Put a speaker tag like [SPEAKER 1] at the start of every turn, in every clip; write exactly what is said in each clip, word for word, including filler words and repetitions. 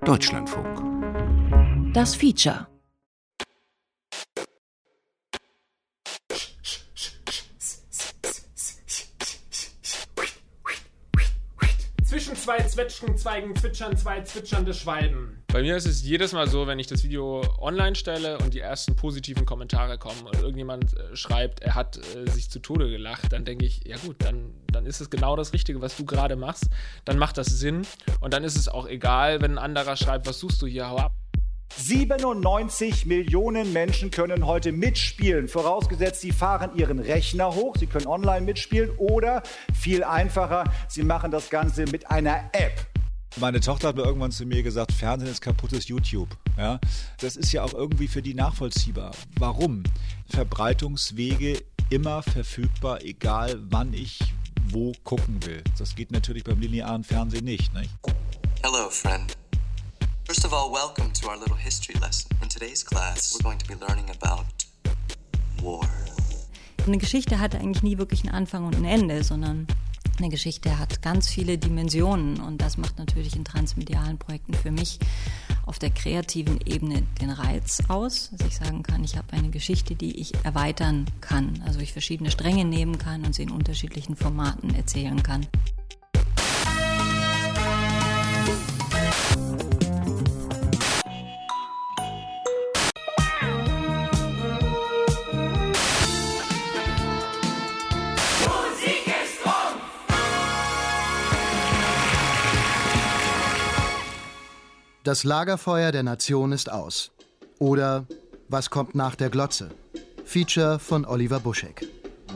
[SPEAKER 1] Deutschlandfunk.
[SPEAKER 2] Das Feature.
[SPEAKER 3] Zwischen zwei Zwetschgenzweigen zwitschern zwei zwitschernde Schwalben.
[SPEAKER 4] Bei mir ist es jedes Mal so, wenn ich das Video online stelle und die ersten positiven Kommentare kommen und irgendjemand äh, schreibt, er hat äh, sich zu Tode gelacht, dann denke ich, ja gut, dann, dann ist es genau das Richtige, was du gerade machst. Dann macht das Sinn und dann ist es auch egal, wenn ein anderer schreibt, was suchst du hier, hau ab.
[SPEAKER 5] siebenundneunzig Millionen Menschen können heute mitspielen, vorausgesetzt, sie fahren ihren Rechner hoch, sie können online mitspielen oder, viel einfacher, sie machen das Ganze mit einer App.
[SPEAKER 6] Meine Tochter hat mir irgendwann zu mir gesagt, Fernsehen ist kaputtes YouTube. Ja, das ist ja auch irgendwie für die nachvollziehbar. Warum? Verbreitungswege immer verfügbar, egal wann ich wo gucken will. Das geht natürlich beim linearen Fernsehen nicht, nicht?
[SPEAKER 7] Hello, friend. First of all, welcome to our little history lesson. In today's class, we're going to be learning about war.
[SPEAKER 8] Eine Geschichte hat eigentlich nie wirklich einen Anfang und ein Ende, sondern eine Geschichte hat ganz viele Dimensionen und das macht natürlich in transmedialen Projekten für mich auf der kreativen Ebene den Reiz aus, dass ich sagen kann, ich habe eine Geschichte, die ich erweitern kann, also ich verschiedene Stränge nehmen kann und sie in unterschiedlichen Formaten erzählen kann.
[SPEAKER 9] Das Lagerfeuer der Nation ist aus. Oder Was kommt nach der Glotze? Feature von Oliver Buschek.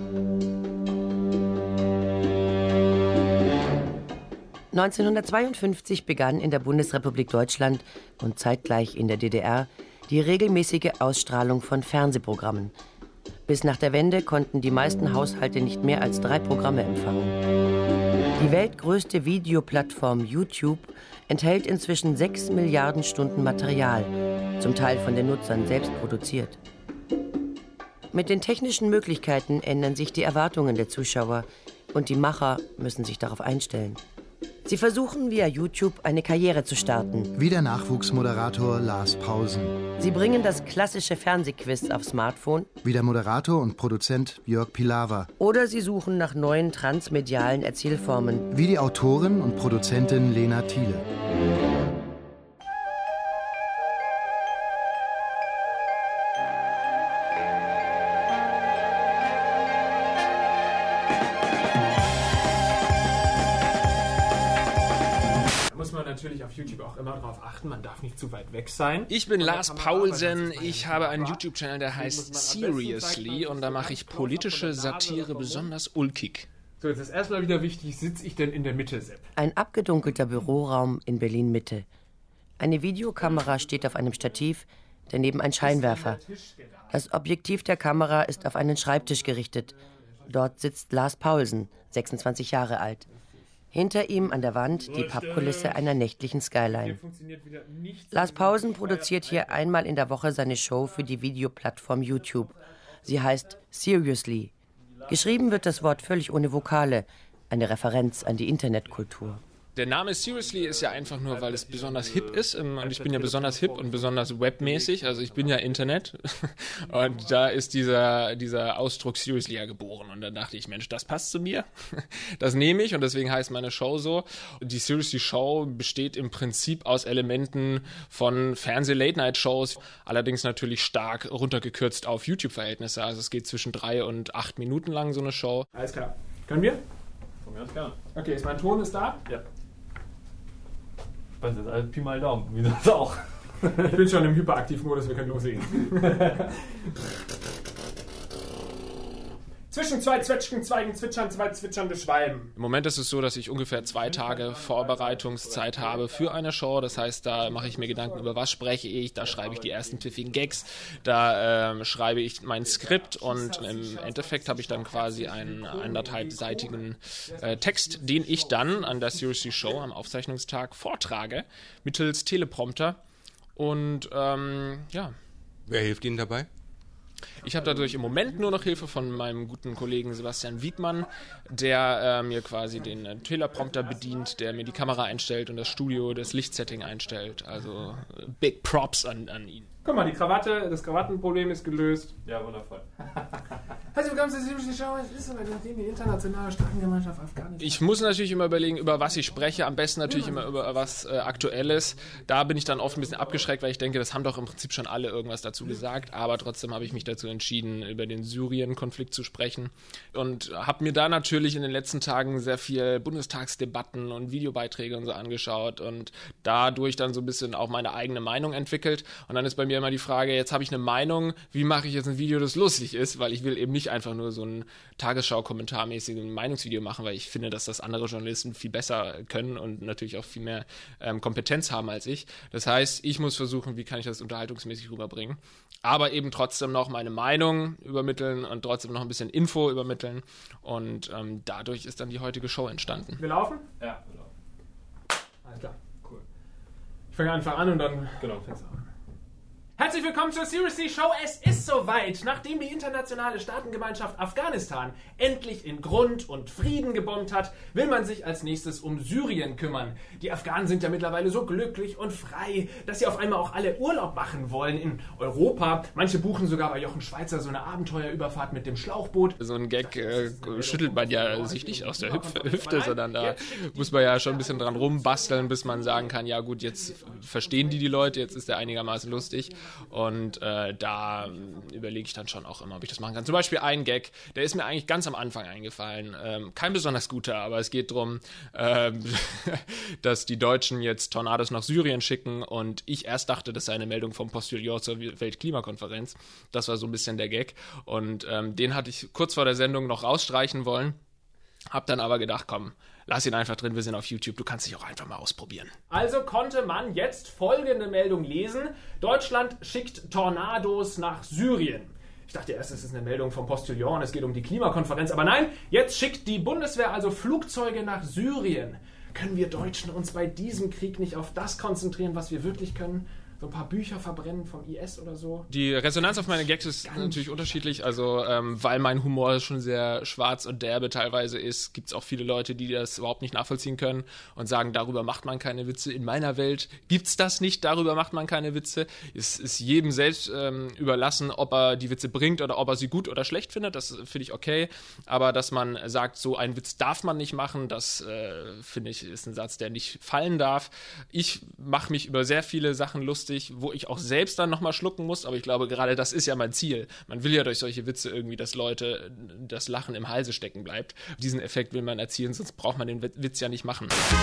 [SPEAKER 10] neunzehnhundertzweiundfünfzig begann in der Bundesrepublik Deutschland und zeitgleich in der D D R die regelmäßige Ausstrahlung von Fernsehprogrammen. Bis nach der Wende konnten die meisten Haushalte nicht mehr als drei Programme empfangen. Die weltgrößte Videoplattform YouTube enthält inzwischen sechs Milliarden Stunden Material, zum Teil von den Nutzern selbst produziert. Mit den technischen Möglichkeiten ändern sich die Erwartungen der Zuschauer und die Macher müssen sich darauf einstellen. Sie versuchen via YouTube eine Karriere zu starten.
[SPEAKER 9] Wie der Nachwuchsmoderator Lars Pausen.
[SPEAKER 10] Sie bringen das klassische Fernsehquiz auf Smartphone.
[SPEAKER 9] Wie der Moderator und Produzent Jörg Pilawa.
[SPEAKER 10] Oder sie suchen nach neuen transmedialen Erzählformen.
[SPEAKER 9] Wie die Autorin und Produzentin Lena Thiele.
[SPEAKER 3] Natürlich auf YouTube auch immer darauf achten, man darf nicht zu weit weg sein.
[SPEAKER 4] Ich bin Lars Paulsen, ich habe einen YouTube-Channel, der heißt Seriously und da mache ich politische Satire besonders ulkig.
[SPEAKER 3] So, jetzt ist erstmal wieder wichtig, sitze ich denn in der Mitte, Sepp?
[SPEAKER 10] Ein abgedunkelter Büroraum in Berlin-Mitte. Eine Videokamera steht auf einem Stativ, daneben ein Scheinwerfer. Das Objektiv der Kamera ist auf einen Schreibtisch gerichtet. Dort sitzt Lars Paulsen, sechsundzwanzig Jahre alt. Hinter ihm an der Wand die Pappkulisse einer nächtlichen Skyline. Lars Pausen produziert hier einmal in der Woche seine Show für die Videoplattform YouTube. Sie heißt Seriously. Geschrieben wird das Wort völlig ohne Vokale, eine Referenz an die Internetkultur.
[SPEAKER 4] Der Name Seriously ist ja einfach nur, weil es besonders hip ist und ich bin ja besonders hip und besonders webmäßig, also ich bin ja Internet und da ist dieser, dieser Ausdruck Seriously ja geboren und dann dachte ich, Mensch, das passt zu mir, das nehme ich und deswegen heißt meine Show so. Die Seriously Show besteht im Prinzip aus Elementen von Fernseh-Late-Night-Shows, allerdings natürlich stark runtergekürzt auf YouTube-Verhältnisse, also es geht zwischen drei und acht Minuten lang so eine Show.
[SPEAKER 3] Alles klar. Können wir?
[SPEAKER 11] Von mir aus gerne.
[SPEAKER 3] Okay, ist mein Ton ist da?
[SPEAKER 11] Ja. Was ist das? Alles Pi mal Daumen. Wie das auch.
[SPEAKER 3] Ich bin schon im Hyperaktiv-Modus, wir können loslegen. Zwischen zwei Zwetschgenzweigen zwitschern zwei zwitschernde Schwalben.
[SPEAKER 4] Im Moment ist es so, dass ich ungefähr zwei Tage Vorbereitungszeit habe für eine Show. Das heißt, da mache ich mir Gedanken über, was spreche ich, da schreibe ich die ersten pfiffigen Gags, da ähm, schreibe ich mein Skript und im Endeffekt habe ich dann quasi einen anderthalbseitigen äh, Text, den ich dann an der Seriously Show am Aufzeichnungstag vortrage, mittels Teleprompter. Und ähm, ja.
[SPEAKER 1] Wer hilft Ihnen dabei?
[SPEAKER 4] Ich habe dadurch im Moment nur noch Hilfe von meinem guten Kollegen Sebastian Wiedmann, der äh, mir quasi den äh, Teleprompter bedient, der mir die Kamera einstellt und das Studio, das Lichtsetting einstellt. Also äh, Big Props an, an ihn.
[SPEAKER 3] Guck mal, die Krawatte, das Krawattenproblem ist gelöst.
[SPEAKER 11] Ja, wundervoll.
[SPEAKER 3] Also, willkommen zur Seriously Show. Es ist aber nachdem die internationale Staatengemeinschaft Afghanistan.
[SPEAKER 4] Ich muss natürlich immer überlegen, über was ich spreche. Am besten natürlich immer über was äh, Aktuelles. Da bin ich dann oft ein bisschen abgeschreckt, weil ich denke, das haben doch im Prinzip schon alle irgendwas dazu gesagt. Aber trotzdem habe ich mich dazu entschieden, über den Syrien-Konflikt zu sprechen. Und habe mir da natürlich in den letzten Tagen sehr viel Bundestagsdebatten und Videobeiträge und so angeschaut. Und dadurch dann so ein bisschen auch meine eigene Meinung entwickelt. Und dann ist bei mir immer die Frage, jetzt habe ich eine Meinung, wie mache ich jetzt ein Video, das lustig ist? Weil ich will eben nicht einfach nur so ein Tagesschau-kommentarmäßiges Meinungsvideo machen, weil ich finde, dass das andere Journalisten viel besser können und natürlich auch viel mehr ähm, Kompetenz haben als ich. Das heißt, ich muss versuchen, wie kann ich das unterhaltungsmäßig rüberbringen, aber eben trotzdem noch meine Meinung übermitteln und trotzdem noch ein bisschen Info übermitteln und ähm, dadurch ist dann die heutige Show entstanden.
[SPEAKER 3] Wir laufen?
[SPEAKER 11] Ja, wir laufen.
[SPEAKER 3] Alles klar. Cool. Ich fange einfach an und dann
[SPEAKER 11] Genau.
[SPEAKER 3] fängst du an. Herzlich willkommen zur Seriously Show. Es ist soweit. Nachdem die internationale Staatengemeinschaft Afghanistan endlich in Grund und Frieden gebombt hat, will man sich als nächstes um Syrien kümmern. Die Afghanen sind ja mittlerweile so glücklich und frei, dass sie auf einmal auch alle Urlaub machen wollen in Europa. Manche buchen sogar bei Jochen Schweizer so eine Abenteuerüberfahrt mit dem Schlauchboot.
[SPEAKER 4] So ein Gag äh, schüttelt man ja sich nicht aus der Hüpf- Hüfte, sondern da muss man ja schon ein bisschen dran rumbasteln, bis man sagen kann, ja gut, jetzt verstehen die die Leute, jetzt ist der einigermaßen lustig. Und äh, da äh, überlege ich dann schon auch immer, ob ich das machen kann. Zum Beispiel ein Gag, der ist mir eigentlich ganz am Anfang eingefallen. Ähm, kein besonders guter, aber es geht darum, äh, dass die Deutschen jetzt Tornados nach Syrien schicken und ich erst dachte, das sei eine Meldung vom Postillon zur Weltklimakonferenz. Das war so ein bisschen der Gag. Und ähm, den hatte ich kurz vor der Sendung noch rausstreichen wollen. Hab dann aber gedacht, komm, lass ihn einfach drin, wir sind auf YouTube, du kannst dich auch einfach mal ausprobieren.
[SPEAKER 3] Also konnte man jetzt folgende Meldung lesen. Deutschland schickt Tornados nach Syrien. Ich dachte erst, es ist eine Meldung vom Postillon, es geht um die Klimakonferenz. Aber nein, jetzt schickt die Bundeswehr also Flugzeuge nach Syrien. Können wir Deutschen uns bei diesem Krieg nicht auf das konzentrieren, was wir wirklich können? So ein paar Bücher verbrennen vom I S oder so.
[SPEAKER 4] Die Resonanz auf meine Gags ist Ganz natürlich unterschiedlich. Also, ähm, weil mein Humor schon sehr schwarz und derbe teilweise ist, gibt es auch viele Leute, die das überhaupt nicht nachvollziehen können und sagen, darüber macht man keine Witze. In meiner Welt gibt's das nicht, darüber macht man keine Witze. Es ist jedem selbst ähm, überlassen, ob er die Witze bringt oder ob er sie gut oder schlecht findet. Das finde ich okay. Aber dass man sagt, so einen Witz darf man nicht machen, das äh, finde ich ist ein Satz, der nicht fallen darf. Ich mache mich über sehr viele Sachen lustig, wo ich auch selbst dann nochmal schlucken muss, aber ich glaube, gerade das ist ja mein Ziel. Man will ja durch solche Witze irgendwie, dass Leute das Lachen im Halse stecken bleibt. Diesen Effekt will man erzielen, sonst braucht man den Witz ja nicht machen.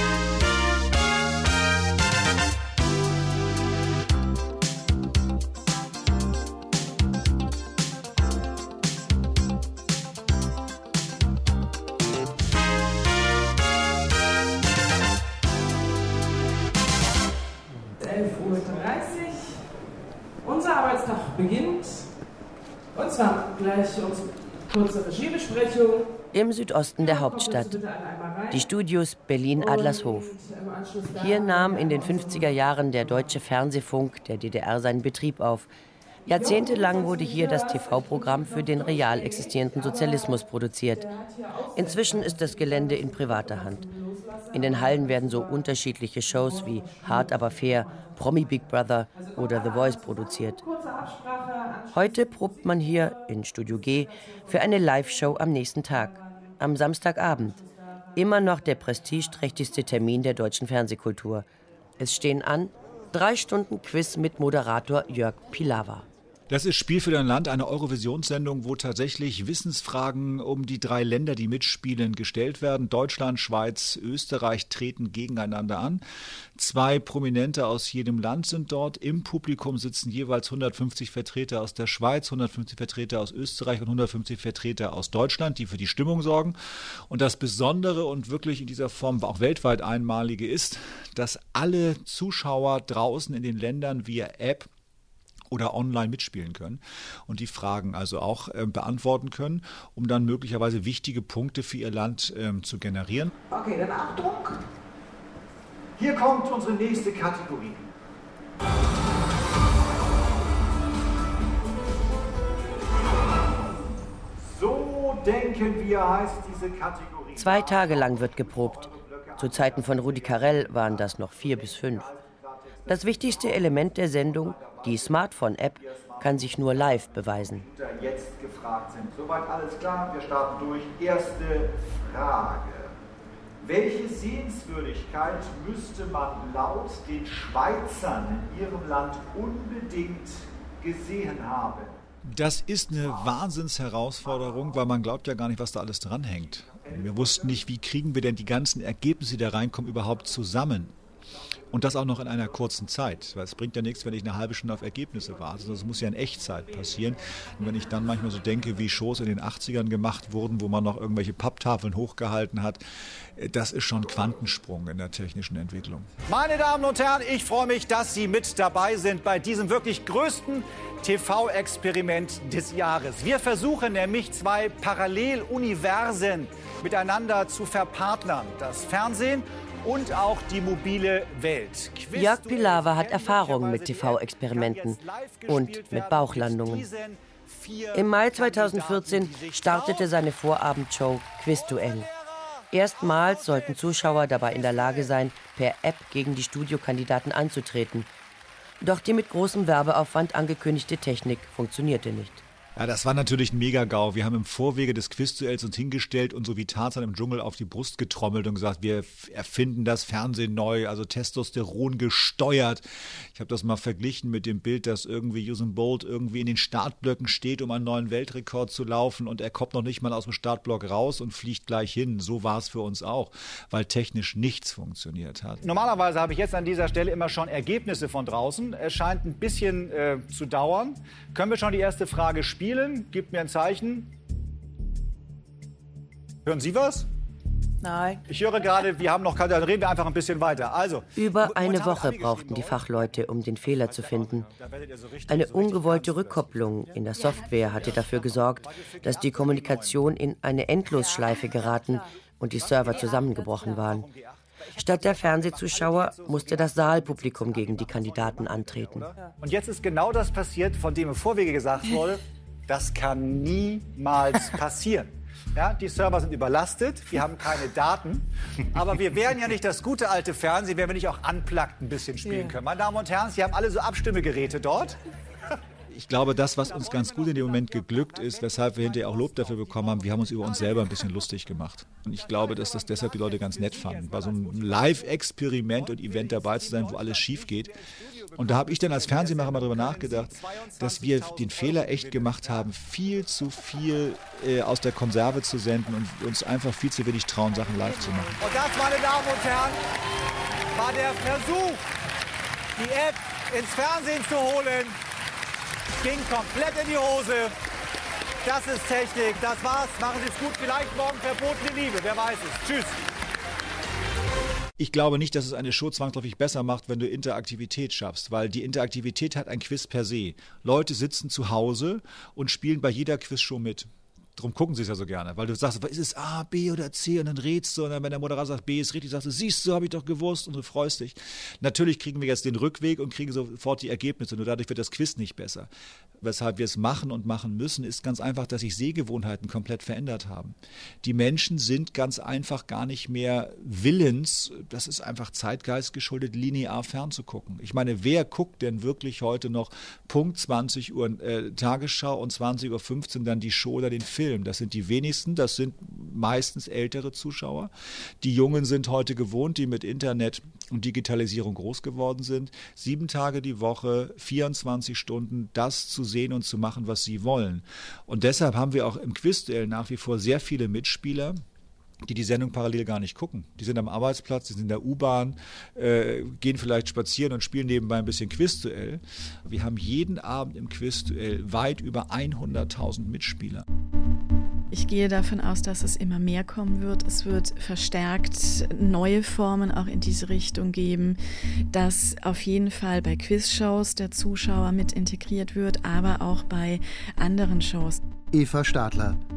[SPEAKER 1] elf Uhr dreißig. Unser Arbeitstag beginnt. Und zwar gleich unsere kurze Regiebesprechung.
[SPEAKER 10] Im Südosten der Hauptstadt. Die Studios Berlin-Adlershof. Hier nahm in den fünfziger Jahren der Deutsche Fernsehfunk der D D R seinen Betrieb auf. Jahrzehntelang wurde hier das T V-Programm für den real existierenden Sozialismus produziert. Inzwischen ist das Gelände in privater Hand. In den Hallen werden so unterschiedliche Shows wie Hart aber fair, Promi Big Brother oder The Voice produziert. Heute probt man hier in Studio G für eine Live-Show am nächsten Tag, am Samstagabend. Immer noch der prestigeträchtigste Termin der deutschen Fernsehkultur. Es stehen an drei Stunden Quiz mit Moderator Jörg Pilawa.
[SPEAKER 6] Das ist Spiel für dein Land, eine Eurovisionssendung, wo tatsächlich Wissensfragen um die drei Länder, die mitspielen, gestellt werden. Deutschland, Schweiz, Österreich treten gegeneinander an. Zwei Prominente aus jedem Land sind dort. Im Publikum sitzen jeweils hundertfünfzig Vertreter aus der Schweiz, hundertfünfzig Vertreter aus Österreich und hundertfünfzig Vertreter aus Deutschland, die für die Stimmung sorgen. Und das Besondere und wirklich in dieser Form auch weltweit einmalige ist, dass alle Zuschauer draußen in den Ländern via App oder online mitspielen können und die Fragen also auch äh, beantworten können, um dann möglicherweise wichtige Punkte für ihr Land ähm, zu generieren.
[SPEAKER 1] Okay, dann Achtung.
[SPEAKER 5] Hier kommt unsere nächste Kategorie. denken wir, heißt diese Kategorie.
[SPEAKER 10] Zwei Tage lang wird geprobt. Zu Zeiten von Rudi Carrell waren das noch vier bis fünf. Das wichtigste Element der Sendung, die Smartphone-App, kann sich nur live beweisen.
[SPEAKER 5] Jetzt gefragt sind. Soweit alles klar, wir starten durch. Erste Frage. Welche Sehenswürdigkeit müsste man laut den Schweizern in ihrem Land unbedingt gesehen haben?
[SPEAKER 6] Das ist eine Wahnsinnsherausforderung, weil man glaubt ja gar nicht, was da alles dranhängt. Wir wussten nicht, wie kriegen wir denn die ganzen Ergebnisse, die da reinkommen, überhaupt zusammen. Und das auch noch in einer kurzen Zeit. Weil es bringt ja nichts, wenn ich eine halbe Stunde auf Ergebnisse warte. Das muss ja in Echtzeit passieren. Und wenn ich dann manchmal so denke, wie Shows in den achtzigern gemacht wurden, wo man noch irgendwelche Papptafeln hochgehalten hat, das ist schon ein Quantensprung in der technischen Entwicklung.
[SPEAKER 5] Meine Damen und Herren, ich freue mich, dass Sie mit dabei sind bei diesem wirklich größten T V-Experiment des Jahres. Wir versuchen nämlich zwei Paralleluniversen miteinander zu verpartnern. Das Fernsehen und auch die mobile Welt.
[SPEAKER 10] Jörg Pilawa hat Erfahrung mit T V-Experimenten und mit Bauchlandungen. Im Mai zweitausendvierzehn startete seine Vorabendshow Quizduell. Erstmals sollten Zuschauer dabei in der Lage sein, per App gegen die Studiokandidaten anzutreten. Doch die mit großem Werbeaufwand angekündigte Technik funktionierte nicht.
[SPEAKER 6] Ja, das war natürlich ein Mega-GAU. Wir haben im Vorwege des Quizduells uns hingestellt und so wie Tarzan im Dschungel auf die Brust getrommelt und gesagt, wir erfinden das Fernsehen neu, also Testosteron gesteuert. Ich habe das mal verglichen mit dem Bild, dass irgendwie Usain Bolt irgendwie in den Startblöcken steht, um einen neuen Weltrekord zu laufen und er kommt noch nicht mal aus dem Startblock raus und fliegt gleich hin. So war es für uns auch, weil technisch nichts funktioniert hat.
[SPEAKER 5] Normalerweise habe ich jetzt an dieser Stelle immer schon Ergebnisse von draußen. Es scheint ein bisschen äh, zu dauern. Können wir schon die erste Frage spielen? Gebt mir ein Zeichen. Hören Sie was?
[SPEAKER 8] Nein.
[SPEAKER 5] Ich höre gerade, wir haben noch keine, dann reden wir einfach ein bisschen weiter. Also,
[SPEAKER 10] Über eine Woche brauchten die Fachleute, um den Fehler zu finden. Eine ungewollte Rückkopplung in der Software hatte dafür gesorgt, dass die Kommunikation in eine Endlosschleife geraten und die Server zusammengebrochen waren. Statt der Fernsehzuschauer musste das Saalpublikum gegen die Kandidaten antreten.
[SPEAKER 5] Und jetzt ist genau das passiert, von dem im Vorwege gesagt wurde, das kann niemals passieren. Ja, die Server sind überlastet, wir haben keine Daten. Aber wir wären ja nicht das gute alte Fernsehen, wenn wir nicht auch unplugged ein bisschen spielen können. Meine Damen und Herren, Sie haben alle so Abstimmgeräte dort.
[SPEAKER 6] Ich glaube, das, was uns ganz gut in dem Moment geglückt ist, weshalb wir hinterher auch Lob dafür bekommen haben, wir haben uns über uns selber ein bisschen lustig gemacht. Und ich glaube, dass das deshalb die Leute ganz nett fanden, bei so einem Live-Experiment und Event dabei zu sein, wo alles schief geht. Und da habe ich dann als Fernsehmacher mal darüber nachgedacht, dass wir den Fehler echt gemacht haben, viel zu viel äh, aus der Konserve zu senden und uns einfach viel zu wenig trauen, Sachen live zu machen.
[SPEAKER 5] Und das, meine Damen und Herren, war der Versuch, die App ins Fernsehen zu holen. Ging komplett in die Hose. Das ist Technik. Das war's. Machen Sie es gut. Vielleicht morgen verbotene Liebe. Wer weiß es. Tschüss.
[SPEAKER 6] Ich glaube nicht, dass es eine Show zwangsläufig besser macht, wenn du Interaktivität schaffst, weil die Interaktivität hat ein Quiz per se. Leute sitzen zu Hause und spielen bei jeder Quizshow mit. Darum gucken sie es ja so gerne, weil du sagst, ist es A, B oder C und dann rätst du und dann, wenn der Moderator sagt, B ist richtig, sagst du, siehst du, habe ich doch gewusst und du freust dich. Natürlich kriegen wir jetzt den Rückweg und kriegen sofort die Ergebnisse, nur dadurch wird das Quiz nicht besser. Weshalb wir es machen und machen müssen, ist ganz einfach, dass sich Sehgewohnheiten komplett verändert haben. Die Menschen sind ganz einfach gar nicht mehr willens, das ist einfach Zeitgeist geschuldet, linear fernzugucken. Ich meine, wer guckt denn wirklich heute noch Punkt zwanzig Uhr äh, Tagesschau und zwanzig Uhr fünfzehn dann die Show oder den Film? Das sind die wenigsten, das sind meistens ältere Zuschauer. Die Jungen sind heute gewohnt, die mit Internet und Digitalisierung groß geworden sind, sieben Tage die Woche, vierundzwanzig Stunden, das zu sehen und zu machen, was sie wollen. Und deshalb haben wir auch im Quizduell nach wie vor sehr viele Mitspieler, die die Sendung parallel gar nicht gucken. Die sind am Arbeitsplatz, die sind in der U-Bahn, äh, gehen vielleicht spazieren und spielen nebenbei ein bisschen Quizduell. Wir haben jeden Abend im Quizduell weit über hunderttausend Mitspieler.
[SPEAKER 2] Ich gehe davon aus, dass es immer mehr kommen wird. Es wird verstärkt neue Formen auch in diese Richtung geben, dass auf jeden Fall bei Quizshows der Zuschauer mit integriert wird, aber auch bei anderen Shows.
[SPEAKER 9] Eva Stadler,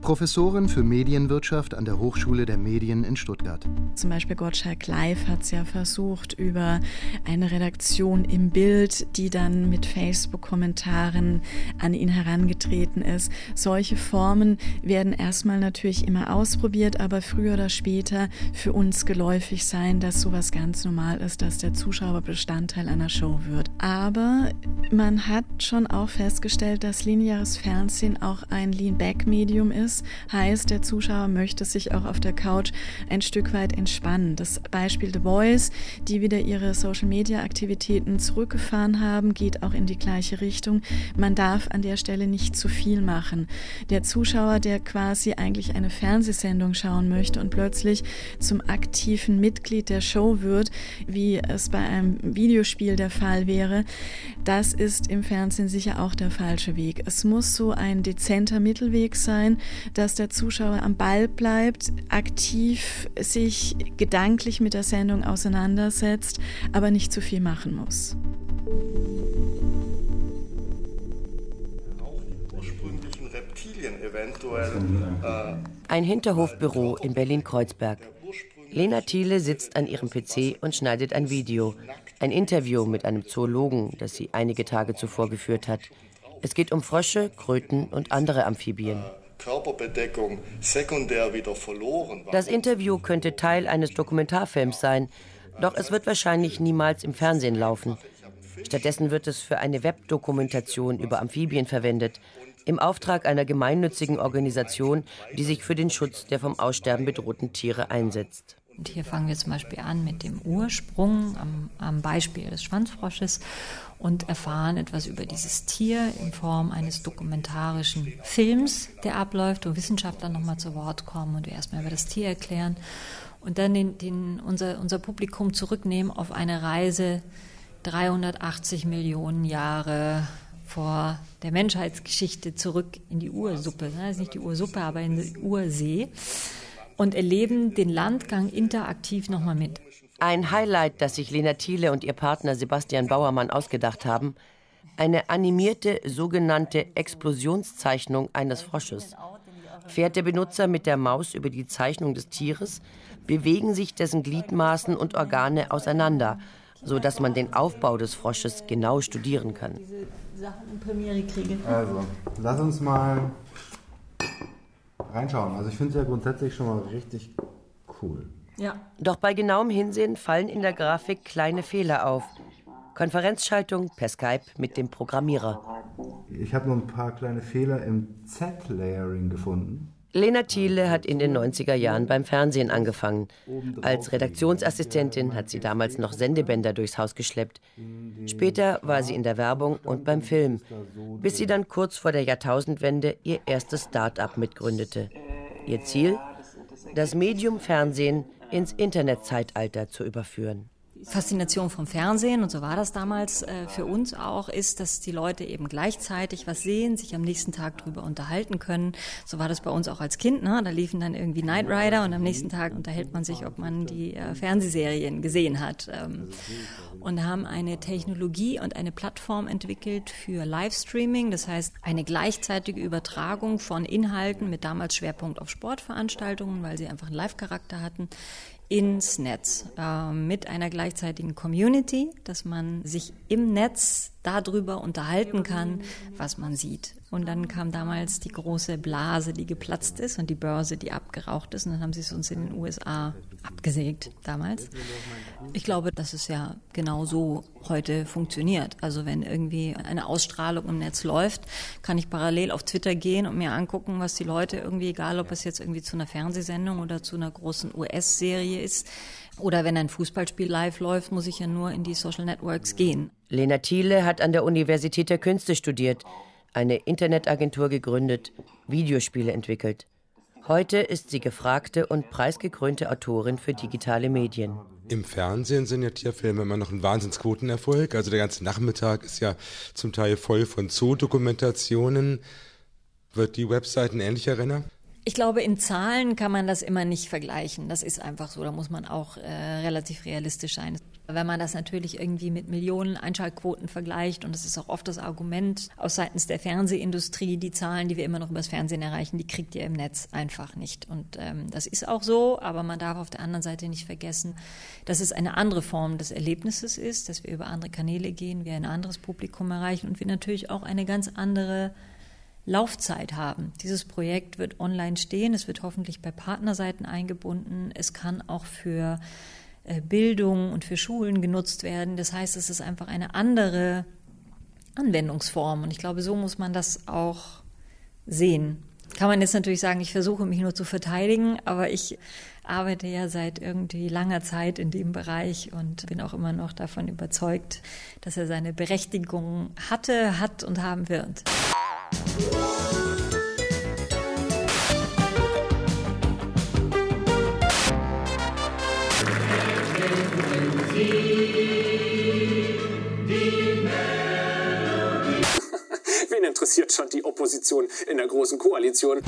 [SPEAKER 9] Professorin für Medienwirtschaft an der Hochschule der Medien in Stuttgart.
[SPEAKER 2] Zum Beispiel Gottschalk Live hat es ja versucht über eine Redaktion im Bild, die dann mit Facebook-Kommentaren an ihn herangetreten ist. Solche Formen werden erstmal natürlich immer ausprobiert, aber früher oder später für uns geläufig sein, dass sowas ganz normal ist, dass der Zuschauer Bestandteil einer Show wird. Aber man hat schon auch festgestellt, dass lineares Fernsehen auch ein Lean-Back-Medium ist. Heißt, der Zuschauer möchte sich auch auf der Couch ein Stück weit entspannen. Das Beispiel The Voice, die wieder ihre Social-Media-Aktivitäten zurückgefahren haben, geht auch in die gleiche Richtung. Man darf an der Stelle nicht zu viel machen. Der Zuschauer, der quasi eigentlich eine Fernsehsendung schauen möchte und plötzlich zum aktiven Mitglied der Show wird, wie es bei einem Videospiel der Fall wäre, das ist im Fernsehen sicher auch der falsche Weg. Es muss so ein dezenter Mittelweg sein, dass der Zuschauer am Ball bleibt, aktiv sich gedanklich mit der Sendung auseinandersetzt, aber nicht zu viel machen muss.
[SPEAKER 12] Auch die ursprünglichen Reptilien eventuell. Äh
[SPEAKER 10] Ein Hinterhofbüro in Berlin-Kreuzberg. Lena Thiele sitzt an ihrem P C und schneidet ein Video. Ein Interview mit einem Zoologen, das sie einige Tage zuvor geführt hat. Es geht um Frösche, Kröten und andere Amphibien.
[SPEAKER 12] Körperbedeckung sekundär wieder verloren.
[SPEAKER 10] Das Interview könnte Teil eines Dokumentarfilms sein, doch es wird wahrscheinlich niemals im Fernsehen laufen. Stattdessen wird es für eine Webdokumentation über Amphibien verwendet, im Auftrag einer gemeinnützigen Organisation, die sich für den Schutz der vom Aussterben bedrohten Tiere einsetzt.
[SPEAKER 8] Und hier fangen wir zum Beispiel an mit dem Ursprung am, am Beispiel des Schwanzfrosches und erfahren etwas über dieses Tier in Form eines dokumentarischen Films, der abläuft, wo Wissenschaftler nochmal zu Wort kommen und wir erstmal über das Tier erklären und dann den, den, unser, unser Publikum zurücknehmen auf eine Reise dreihundertachtzig Millionen Jahre vor der Menschheitsgeschichte zurück in die Ursuppe. Das ist nicht die Ursuppe, aber in den Ursee. Und erleben den Landgang interaktiv nochmal mit.
[SPEAKER 10] Ein Highlight, das sich Lena Thiele und ihr Partner Sebastian Bauermann ausgedacht haben, eine animierte sogenannte Explosionszeichnung eines Frosches. Fährt der Benutzer mit der Maus über die Zeichnung des Tieres, bewegen sich dessen Gliedmaßen und Organe auseinander, sodass man den Aufbau des Frosches genau studieren kann.
[SPEAKER 13] Also, lass uns mal reinschauen. Also ich finde es ja grundsätzlich schon mal richtig cool.
[SPEAKER 10] Ja. Doch bei genauem Hinsehen fallen in der Grafik kleine Fehler auf. Konferenzschaltung per Skype mit dem Programmierer.
[SPEAKER 13] Ich habe nur ein paar kleine Fehler im Z-Layering gefunden.
[SPEAKER 10] Lena Thiele hat in den neunziger Jahren beim Fernsehen angefangen. Als Redaktionsassistentin hat sie damals noch Sendebänder durchs Haus geschleppt. Später war sie in der Werbung und beim Film, bis sie dann kurz vor der Jahrtausendwende ihr erstes Start-up mitgründete. Ihr Ziel? Das Medium Fernsehen ins Internetzeitalter zu überführen.
[SPEAKER 8] Faszination vom Fernsehen, und so war das damals äh, für uns auch, ist, dass die Leute eben gleichzeitig was sehen, sich am nächsten Tag drüber unterhalten können. So war das bei uns auch als Kind, ne? Da liefen dann irgendwie Knight Rider und am nächsten Tag unterhält man sich, ob man die äh, Fernsehserien gesehen hat. Ähm, und haben eine Technologie und eine Plattform entwickelt für Livestreaming, das heißt eine gleichzeitige Übertragung von Inhalten mit damals Schwerpunkt auf Sportveranstaltungen, weil sie einfach einen Live-Charakter hatten, ins Netz äh, mit einer gleichzeitigen Community, dass man sich im Netz darüber unterhalten kann, was man sieht. Und dann kam damals die große Blase, die geplatzt ist, und die Börse, die abgeraucht ist. Und dann haben sie es uns in den U S A abgesägt damals. Ich glaube, dass es ja genau so heute funktioniert. Also wenn irgendwie eine Ausstrahlung im Netz läuft, kann ich parallel auf Twitter gehen und mir angucken, was die Leute irgendwie, egal ob es jetzt irgendwie zu einer Fernsehsendung oder zu einer großen U S-Serie ist, oder wenn ein Fußballspiel live läuft, muss ich ja nur in die Social Networks gehen.
[SPEAKER 10] Lena Thiele hat an der Universität der Künste studiert, eine Internetagentur gegründet, Videospiele entwickelt. Heute ist sie gefragte und preisgekrönte Autorin für digitale Medien.
[SPEAKER 14] Im Fernsehen sind ja Tierfilme immer noch ein Wahnsinnsquotenerfolg. Also der ganze Nachmittag ist ja zum Teil voll von Zoodokumentationen. Wird die Website ein ähnlicher Renner?
[SPEAKER 8] Ich glaube, in Zahlen kann man das immer nicht vergleichen. Das ist einfach so, da muss man auch äh, relativ realistisch sein. Wenn man das natürlich irgendwie mit Millionen Einschaltquoten vergleicht, und das ist auch oft das Argument aus seitens der Fernsehindustrie, die Zahlen, die wir immer noch übers Fernsehen erreichen, die kriegt ihr im Netz einfach nicht. Und ähm, das ist auch so, aber man darf auf der anderen Seite nicht vergessen, dass es eine andere Form des Erlebnisses ist, dass wir über andere Kanäle gehen, wir ein anderes Publikum erreichen und wir natürlich auch eine ganz andere Laufzeit haben. Dieses Projekt wird online stehen, es wird hoffentlich bei Partnerseiten eingebunden, es kann auch für Bildung und für Schulen genutzt werden. Das heißt, es ist einfach eine andere Anwendungsform. Und ich glaube, so muss man das auch sehen. Kann man jetzt natürlich sagen, ich versuche mich nur zu verteidigen, aber ich arbeite ja seit irgendwie langer Zeit in dem Bereich und bin auch immer noch davon überzeugt, dass er seine Berechtigung hatte, hat und haben wird.
[SPEAKER 3] Wen interessiert schon die Opposition in der Großen Koalition?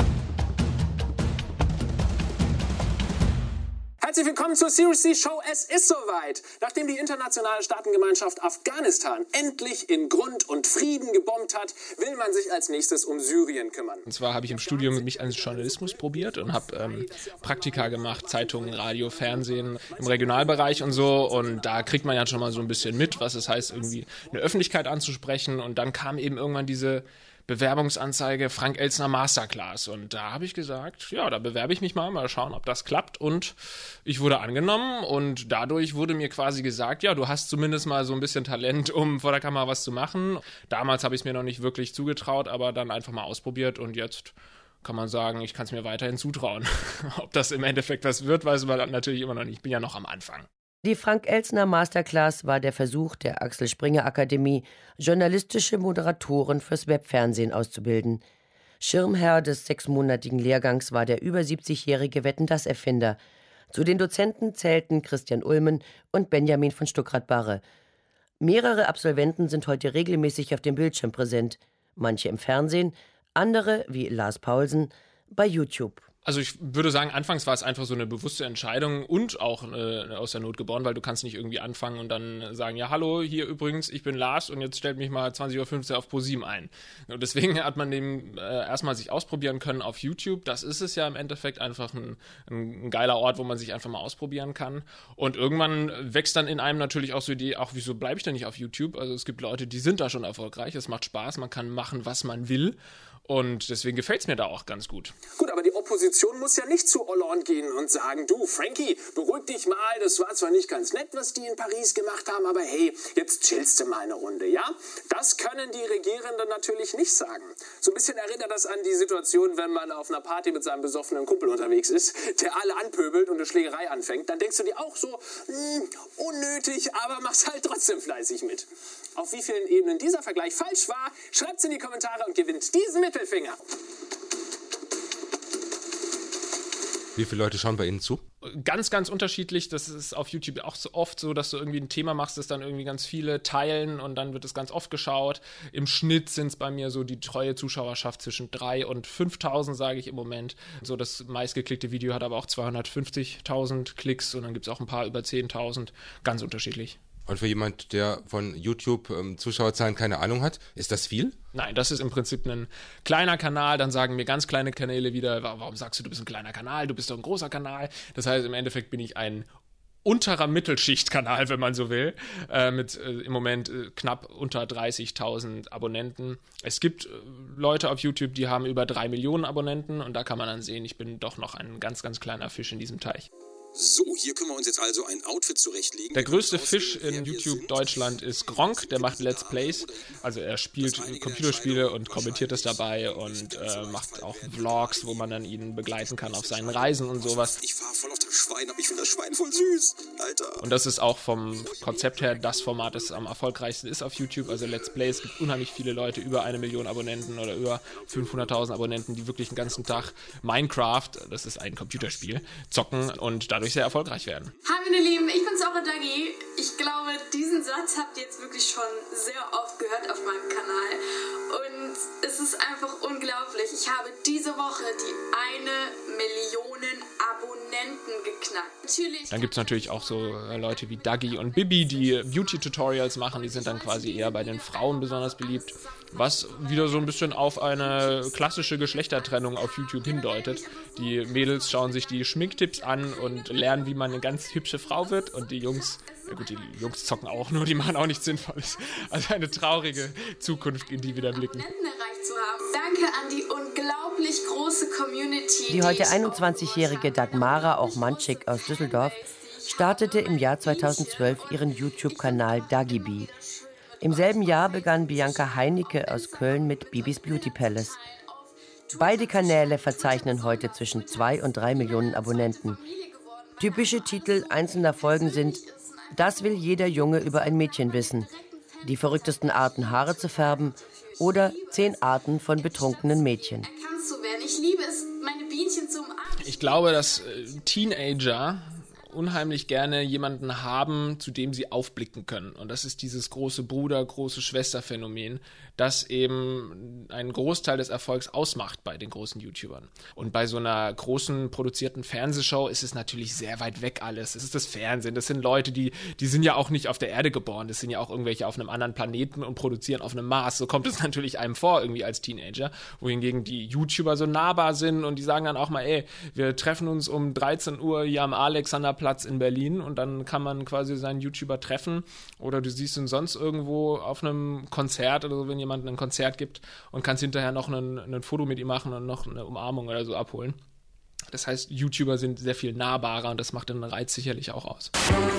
[SPEAKER 3] Herzlich willkommen zur Seriously Show. Es ist soweit. Nachdem die internationale Staatengemeinschaft Afghanistan endlich in Grund und Frieden gebombt hat, will man sich als nächstes um Syrien kümmern.
[SPEAKER 4] Und zwar habe ich im Studium mich an Journalismus probiert und habe ähm, Praktika gemacht, Zeitungen, Radio, Fernsehen im Regionalbereich und so. Und da kriegt man ja schon mal so ein bisschen mit, was es heißt, irgendwie eine Öffentlichkeit anzusprechen. Und dann kam eben irgendwann diese Bewerbungsanzeige Frank Elstner Masterclass und da habe ich gesagt, ja, da bewerbe ich mich mal, mal schauen, ob das klappt und ich wurde angenommen und dadurch wurde mir quasi gesagt, ja, du hast zumindest mal so ein bisschen Talent, um vor der Kamera was zu machen. Damals habe ich es mir noch nicht wirklich zugetraut, aber dann einfach mal ausprobiert und jetzt kann man sagen, ich kann es mir weiterhin zutrauen. Ob das im Endeffekt was wird, weiß man natürlich immer noch nicht. Ich bin ja noch am Anfang.
[SPEAKER 10] Die Frank Elstner Masterclass war der Versuch der Axel Springer Akademie, journalistische Moderatoren fürs Webfernsehen auszubilden. Schirmherr des sechsmonatigen Lehrgangs war der über siebzigjährige Wetten-dass-Erfinder. Zu den Dozenten zählten Christian Ulmen und Benjamin von Stuckrad-Barre. Mehrere Absolventen sind heute regelmäßig auf dem Bildschirm präsent. Manche im Fernsehen, andere, wie Lars Paulsen, bei YouTube.
[SPEAKER 4] Also ich würde sagen, anfangs war es einfach so eine bewusste Entscheidung und auch äh, aus der Not geboren, weil du kannst nicht irgendwie anfangen und dann sagen, ja hallo, hier übrigens, ich bin Lars und jetzt stellt mich mal zwanzig Uhr fünfzehn auf ProSieben ein. Und deswegen hat man dem äh, erstmal sich ausprobieren können auf YouTube. Das ist es ja im Endeffekt einfach ein, ein, ein geiler Ort, wo man sich einfach mal ausprobieren kann. Und irgendwann wächst dann in einem natürlich auch so die Idee, auch wieso bleibe ich denn nicht auf YouTube? Also es gibt Leute, die sind da schon erfolgreich, es macht Spaß, man kann machen, was man will. Und deswegen gefällt es mir da auch ganz gut.
[SPEAKER 3] Gut, aber die Opposition muss ja nicht zu Hollande gehen und sagen, du Frankie, beruhig dich mal, das war zwar nicht ganz nett, was die in Paris gemacht haben, aber hey, jetzt chillst du mal eine Runde, ja? Das können die Regierenden natürlich nicht sagen. So ein bisschen erinnert das an die Situation, wenn man auf einer Party mit seinem besoffenen Kumpel unterwegs ist, der alle anpöbelt und eine Schlägerei anfängt. Dann denkst du dir auch so, mh, unnötig, aber machst halt trotzdem fleißig mit. Auf wie vielen Ebenen dieser Vergleich falsch war, schreibt's in die Kommentare und gewinnt diesen Mittelfinger.
[SPEAKER 14] Wie viele Leute schauen bei Ihnen zu?
[SPEAKER 4] Ganz, ganz unterschiedlich. Das ist auf YouTube auch so oft so, dass du irgendwie ein Thema machst, das dann irgendwie ganz viele teilen und dann wird es ganz oft geschaut. Im Schnitt sind es bei mir so die treue Zuschauerschaft zwischen dreitausend und fünftausend, sage ich im Moment. So das meistgeklickte Video hat aber auch zweihundertfünfzigtausend Klicks und dann gibt es auch ein paar über zehntausend. Ganz unterschiedlich.
[SPEAKER 14] Und für jemand, der von YouTube ähm, Zuschauerzahlen keine Ahnung hat, ist das viel?
[SPEAKER 4] Nein, das ist im Prinzip ein kleiner Kanal. Dann sagen mir ganz kleine Kanäle wieder, warum sagst du, du bist ein kleiner Kanal, du bist doch ein großer Kanal. Das heißt, im Endeffekt bin ich ein unterer Mittelschichtkanal, wenn man so will, äh, mit äh, im Moment äh, knapp unter dreißigtausend Abonnenten. Es gibt äh, Leute auf YouTube, die haben über drei Millionen Abonnenten und da kann man dann sehen, ich bin doch noch ein ganz, ganz kleiner Fisch in diesem Teich.
[SPEAKER 15] So, hier können wir uns jetzt also ein Outfit zurechtlegen.
[SPEAKER 4] Der größte Fisch in YouTube Deutschland ist Gronkh, der macht Let's Plays. Also er spielt Computerspiele und kommentiert es dabei und äh, macht auch Vlogs, wo man dann ihn begleiten kann auf seinen Reisen und sowas.
[SPEAKER 15] Ich fahr voll auf das Schwein, aber ich finde das Schwein voll süß, Alter.
[SPEAKER 4] Und das ist auch vom Konzept her das Format, das am erfolgreichsten ist auf YouTube. Also Let's Plays, es gibt unheimlich viele Leute, über eine Million Abonnenten oder über fünfhunderttausend Abonnenten, die wirklich den ganzen Tag Minecraft, das ist ein Computerspiel, zocken und dadurch sehr erfolgreich werden.
[SPEAKER 16] Hi meine Lieben, ich bin's eure Dagi. Ich glaube, diesen Satz habt ihr jetzt wirklich schon sehr oft gehört auf meinem Kanal. Und es ist einfach unglaublich. Ich habe diese Woche die eine Million Abonnenten Abonnenten geknackt. Natürlich
[SPEAKER 4] Dann gibt es natürlich auch so äh, Leute wie Dagi und Bibi, die Beauty-Tutorials machen. Die sind dann quasi eher bei den Frauen besonders beliebt. Was wieder so ein bisschen auf eine klassische Geschlechtertrennung auf YouTube hindeutet. Die Mädels schauen sich die Schminktipps an und lernen, wie man eine ganz hübsche Frau wird. Und die Jungs, ja gut, die Jungs zocken auch nur, die machen auch nichts Sinnvolles. Also eine traurige Zukunft, in die wir da blicken.
[SPEAKER 16] Danke an die unglaublich große Community.
[SPEAKER 10] Die heute einundzwanzigjährige Dagmara Auch-Manczyk aus Düsseldorf startete im Jahr zweitausendzwölf ihren YouTube-Kanal Dagibi. Im selben Jahr begann Bianca Heinicke aus Köln mit Bibis Beauty Palace. Beide Kanäle verzeichnen heute zwischen zwei und drei Millionen Abonnenten. Typische Titel einzelner Folgen sind: Das will jeder Junge über ein Mädchen wissen, die verrücktesten Arten, Haare zu färben, oder zehn Arten von betrunkenen Mädchen.
[SPEAKER 16] Kannst du werden. Ich liebe es, meine Bienchen zu umarmen.
[SPEAKER 4] Ich glaube, dass Teenager unheimlich gerne jemanden haben, zu dem sie aufblicken können. Und das ist dieses große Bruder-, große Schwester-Phänomen, das eben einen Großteil des Erfolgs ausmacht bei den großen YouTubern. Und bei so einer großen produzierten Fernsehshow ist es natürlich sehr weit weg alles. Es ist das Fernsehen, das sind Leute, die, die sind ja auch nicht auf der Erde geboren, das sind ja auch irgendwelche auf einem anderen Planeten und produzieren auf einem Mars. So kommt es natürlich einem vor, irgendwie als Teenager, wohingegen die YouTuber so nahbar sind und die sagen dann auch mal, ey, wir treffen uns um dreizehn Uhr hier am Alexanderplatz in Berlin und dann kann man quasi seinen YouTuber treffen oder du siehst ihn sonst irgendwo auf einem Konzert oder so, wenn jemand ein Konzert gibt und kannst hinterher noch ein, ein Foto mit ihm machen und noch eine Umarmung oder so abholen. Das heißt, YouTuber sind sehr viel nahbarer und das macht den Reiz sicherlich auch aus.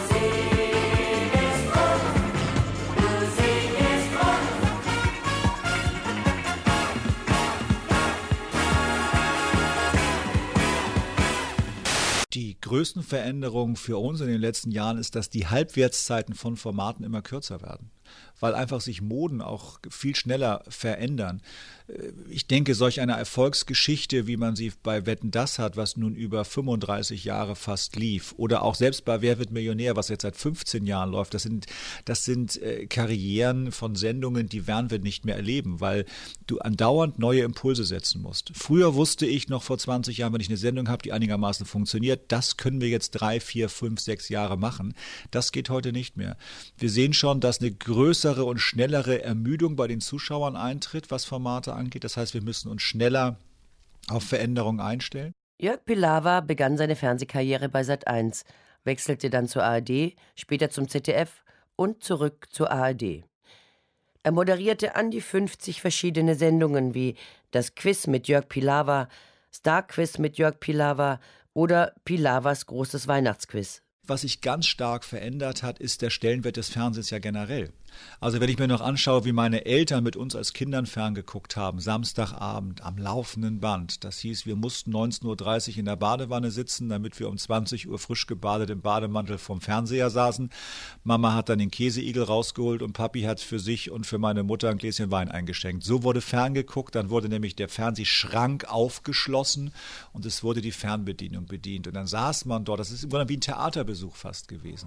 [SPEAKER 6] Die größten Veränderungen für uns in den letzten Jahren ist, dass die Halbwertszeiten von Formaten immer kürzer werden, weil einfach sich Moden auch viel schneller verändern. Ich denke, solch eine Erfolgsgeschichte, wie man sie bei Wetten, dass hat, was nun über fünfunddreißig Jahre fast lief, oder auch selbst bei Wer wird Millionär, was jetzt seit fünfzehn Jahren läuft, das sind, das sind äh, Karrieren von Sendungen, die werden wir nicht mehr erleben, weil du andauernd neue Impulse setzen musst. Früher wusste ich noch vor zwanzig Jahren, wenn ich eine Sendung habe, die einigermaßen funktioniert, das können wir jetzt drei, vier, fünf, sechs Jahre machen. Das geht heute nicht mehr. Wir sehen schon, dass eine größere und schnellere Ermüdung bei den Zuschauern eintritt, was Formate angeht. Das heißt, wir müssen uns schneller auf Veränderungen einstellen.
[SPEAKER 10] Jörg Pilawa begann seine Fernsehkarriere bei Sat eins, wechselte dann zur A R D, später zum Z D F und zurück zur A R D. Er moderierte an die fünfzig verschiedene Sendungen wie Das Quiz mit Jörg Pilawa, Star Quiz mit Jörg Pilawa oder Pilawas großes Weihnachtsquiz.
[SPEAKER 6] Was sich ganz stark verändert hat, ist der Stellenwert des Fernsehens ja generell. Also wenn ich mir noch anschaue, wie meine Eltern mit uns als Kindern ferngeguckt haben, Samstagabend am laufenden Band. Das hieß, wir mussten neunzehn Uhr dreißig in der Badewanne sitzen, damit wir um zwanzig Uhr frisch gebadet im Bademantel vom Fernseher saßen. Mama hat dann den Käseigel rausgeholt und Papi hat für sich und für meine Mutter ein Gläschen Wein eingeschenkt. So wurde ferngeguckt, dann wurde nämlich der Fernsehschrank aufgeschlossen und es wurde die Fernbedienung bedient. Und dann saß man dort, das ist immer wie ein Theaterbesuch fast gewesen.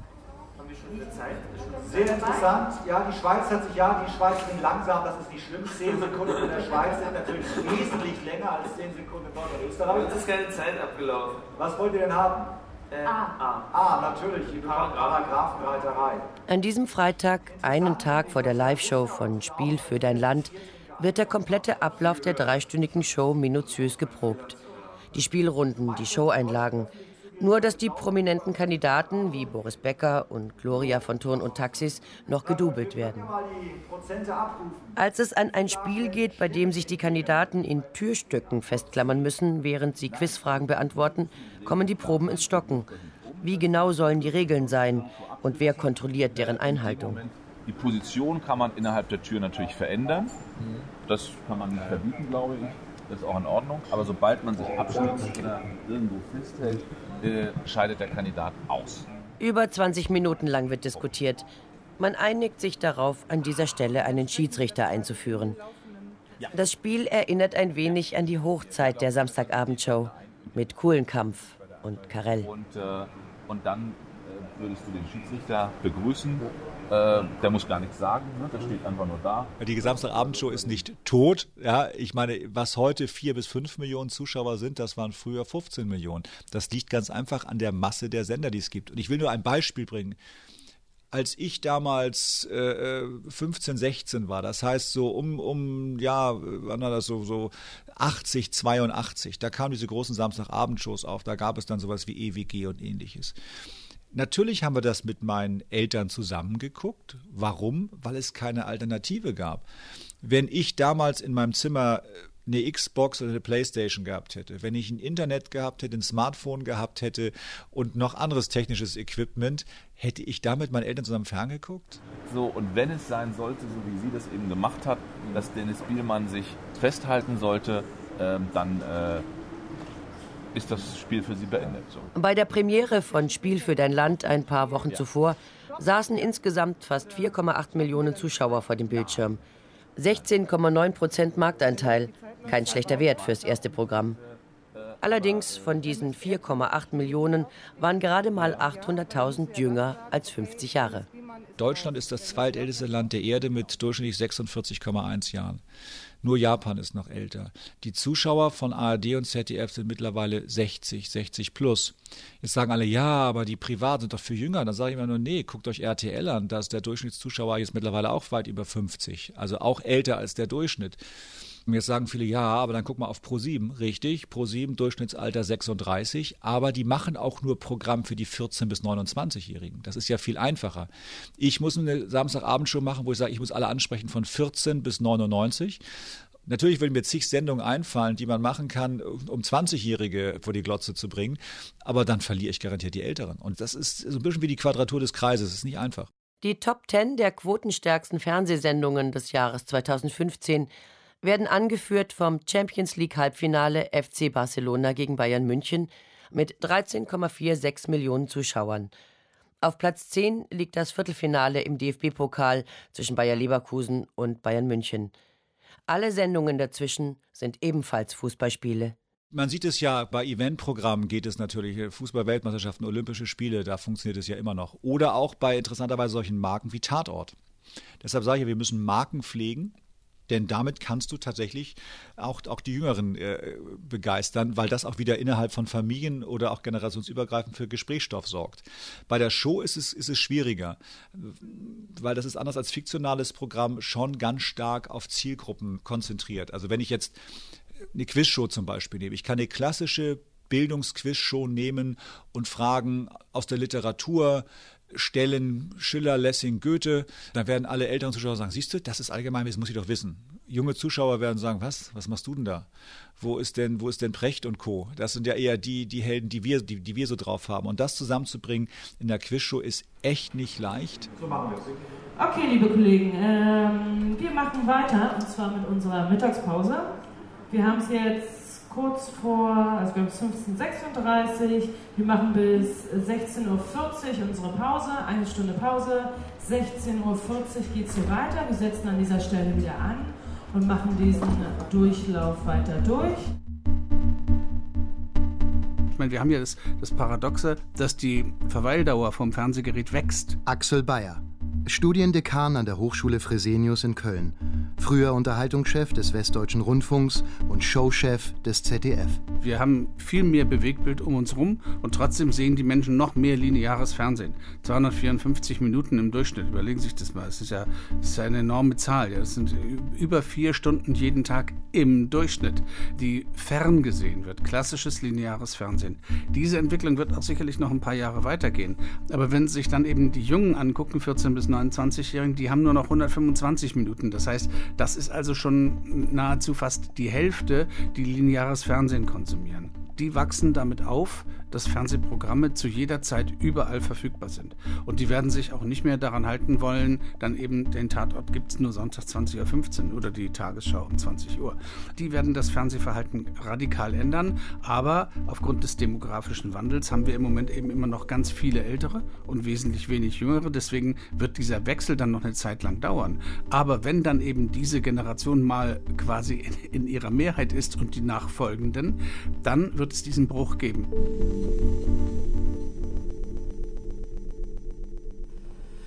[SPEAKER 5] Sehr interessant. Ja, die Schweiz hat sich, ja, die Schweiz ging langsam, das ist nicht schlimm. Zehn Sekunden in der Schweiz sind natürlich wesentlich länger als zehn Sekunden in Deutschland und Österreich.
[SPEAKER 11] Es ist keine Zeit abgelaufen.
[SPEAKER 5] Was wollt ihr denn haben?
[SPEAKER 11] Äh, A.
[SPEAKER 5] Ah, natürlich, die Paragraphenreiterei.
[SPEAKER 10] An diesem Freitag, einen Tag vor der Live-Show von Spiel für dein Land, wird der komplette Ablauf der dreistündigen Show minutiös geprobt. Die Spielrunden, die Showeinlagen. Nur, dass die prominenten Kandidaten wie Boris Becker und Gloria von Turn und Taxis noch gedoubelt werden. Als es an ein Spiel geht, bei dem sich die Kandidaten in Türstöcken festklammern müssen, während sie Quizfragen beantworten, kommen die Proben ins Stocken. Wie genau sollen die Regeln sein und wer kontrolliert deren Einhaltung?
[SPEAKER 17] Die Position kann man innerhalb der Tür natürlich verändern. Das kann man nicht verbieten, glaube ich. Das ist auch in Ordnung. Aber sobald man sich abstützt oder irgendwo festhält, äh, scheidet der Kandidat aus.
[SPEAKER 10] Über zwanzig Minuten lang wird diskutiert. Man einigt sich darauf, an dieser Stelle einen Schiedsrichter einzuführen. Das Spiel erinnert ein wenig an die Hochzeit der Samstagabendshow mit Kuhlenkampf und Karel.
[SPEAKER 17] Und, äh, und dann äh, würdest du den Schiedsrichter begrüßen Äh, der muss gar nichts sagen, ne? Der steht einfach nur da.
[SPEAKER 6] Die Samstagabendshow ist nicht tot. Ja, ich meine, was heute vier bis fünf Millionen Zuschauer sind, das waren früher fünfzehn Millionen. Das liegt ganz einfach an der Masse der Sender, die es gibt. Und ich will nur ein Beispiel bringen. Als ich damals äh, fünfzehn, sechzehn war, das heißt so um, um ja, wann war das so, so achtzig, zweiundachtzig, da kamen diese großen Samstagabendshows auf, da gab es dann sowas wie E W G und ähnliches. Natürlich haben wir das mit meinen Eltern zusammengeguckt. Warum? Weil es keine Alternative gab. Wenn ich damals in meinem Zimmer eine Xbox oder eine Playstation gehabt hätte, wenn ich ein Internet gehabt hätte, ein Smartphone gehabt hätte und noch anderes technisches Equipment, hätte ich da mit meinen Eltern zusammen ferngeguckt?
[SPEAKER 17] So, und wenn es sein sollte, so wie sie das eben gemacht hat, dass Dennis Bielmann sich festhalten sollte, ähm, dann äh, ist das Spiel für sie beendet. So.
[SPEAKER 10] Bei der Premiere von Spiel für dein Land ein paar Wochen ja. zuvor saßen insgesamt fast vier Komma acht Millionen Zuschauer vor dem Bildschirm. sechzehn Komma neun Prozent Marktanteil. Kein schlechter Wert fürs erste Programm. Allerdings von diesen vier Komma acht Millionen waren gerade mal achthunderttausend jünger als fünfzig Jahre.
[SPEAKER 6] Deutschland ist das zweitälteste Land der Erde mit durchschnittlich sechsundvierzig Komma eins Jahren. Nur Japan ist noch älter. Die Zuschauer von A R D und Z D F sind mittlerweile sechzig, sechzig plus. Jetzt sagen alle, ja, aber die Privaten sind doch viel jünger. Dann sage ich immer nur, nee, guckt euch R T L an. Da ist der Durchschnittszuschauer jetzt mittlerweile auch weit über fünfzig. Also auch älter als der Durchschnitt. Und jetzt sagen viele, ja, aber dann guck mal auf ProSieben. Richtig, ProSieben, Durchschnittsalter sechsunddreißig. Aber die machen auch nur Programm für die vierzehn- bis neunundzwanzigjährigen. Das ist ja viel einfacher. Ich muss eine Samstagabendshow machen, wo ich sage, ich muss alle ansprechen von vierzehn bis neunundneunzig. Natürlich würden mir zig Sendungen einfallen, die man machen kann, um zwanzigjährige vor die Glotze zu bringen. Aber dann verliere ich garantiert die Älteren. Und das ist so ein bisschen wie die Quadratur des Kreises. Das ist nicht einfach.
[SPEAKER 10] Die Top zehn der quotenstärksten Fernsehsendungen des Jahres zweitausendfünfzehn werden angeführt vom Champions-League-Halbfinale F C Barcelona gegen Bayern München mit dreizehn Komma sechsundvierzig Millionen Zuschauern. Auf Platz zehn liegt das Viertelfinale im D F B-Pokal zwischen Bayer Leverkusen und Bayern München. Alle Sendungen dazwischen sind ebenfalls Fußballspiele.
[SPEAKER 6] Man sieht es ja, bei Eventprogrammen geht es natürlich, Fußball-Weltmeisterschaften, Olympische Spiele, da funktioniert es ja immer noch. Oder auch bei interessanterweise solchen Marken wie Tatort. Deshalb sage ich, wir müssen Marken pflegen. Denn damit kannst du tatsächlich auch, auch die Jüngeren äh, begeistern, weil das auch wieder innerhalb von Familien oder auch generationsübergreifend für Gesprächsstoff sorgt. Bei der Show ist es, ist es schwieriger, weil das ist anders als fiktionales Programm schon ganz stark auf Zielgruppen konzentriert. Also wenn ich jetzt eine Quizshow zum Beispiel nehme, ich kann eine klassische Bildungsquizshow nehmen und Fragen aus der Literatur stellen, Schiller, Lessing, Goethe, dann werden alle älteren Zuschauer sagen, siehst du, das ist Allgemeinwissen, muss ich doch wissen. Junge Zuschauer werden sagen, was, was machst du denn da? Wo ist denn, wo ist denn Precht und Co.? Das sind ja eher die, die Helden, die wir, die, die wir so drauf haben. Und das zusammenzubringen in der Quizshow ist echt nicht leicht.
[SPEAKER 1] So machen wir es. Okay, liebe Kollegen, ähm, wir machen weiter, und zwar mit unserer Mittagspause. Wir haben es jetzt kurz vor, also wir haben es fünfzehn Uhr sechsunddreißig, wir machen bis sechzehn Uhr vierzig unsere Pause, eine Stunde Pause, sechzehn Uhr vierzig geht es hier weiter, wir setzen an dieser Stelle wieder an und machen diesen Durchlauf weiter durch.
[SPEAKER 18] Ich meine, wir haben ja das, das Paradoxe, dass die Verweildauer vom Fernsehgerät wächst.
[SPEAKER 9] Axel Bayer, Studiendekan an der Hochschule Fresenius in Köln. Früher Unterhaltungschef des Westdeutschen Rundfunks und Showchef des Z D F.
[SPEAKER 18] Wir haben viel mehr Bewegtbild um uns rum und trotzdem sehen die Menschen noch mehr lineares Fernsehen. zweihundertvierundfünfzig Minuten im Durchschnitt, überlegen Sie sich das mal. Das ist ja, das ist ja eine enorme Zahl. Ja. Das sind über vier Stunden jeden Tag im Durchschnitt, die ferngesehen wird. Klassisches lineares Fernsehen. Diese Entwicklung wird auch sicherlich noch ein paar Jahre weitergehen. Aber wenn Sie sich dann eben die Jungen angucken, vierzehn bis neunundzwanzigjährigen, die haben nur noch hundertfünfundzwanzig Minuten. Das heißt, das ist also schon nahezu fast die Hälfte, die lineares Fernsehen konsumieren. Die wachsen damit auf, dass Fernsehprogramme zu jeder Zeit überall verfügbar sind. Und die werden sich auch nicht mehr daran halten wollen, dann eben den Tatort gibt es nur Sonntag zwanzig Uhr fünfzehn oder die Tagesschau um zwanzig Uhr. Die werden das Fernsehverhalten radikal ändern, aber aufgrund des demografischen Wandels haben wir im Moment eben immer noch ganz viele Ältere und wesentlich wenig Jüngere. Deswegen wird dieser Wechsel dann noch eine Zeit lang dauern. Aber wenn dann eben diese Generation mal quasi in, in ihrer Mehrheit ist und die Nachfolgenden, dann wird es diesen Bruch geben.
[SPEAKER 19] Wir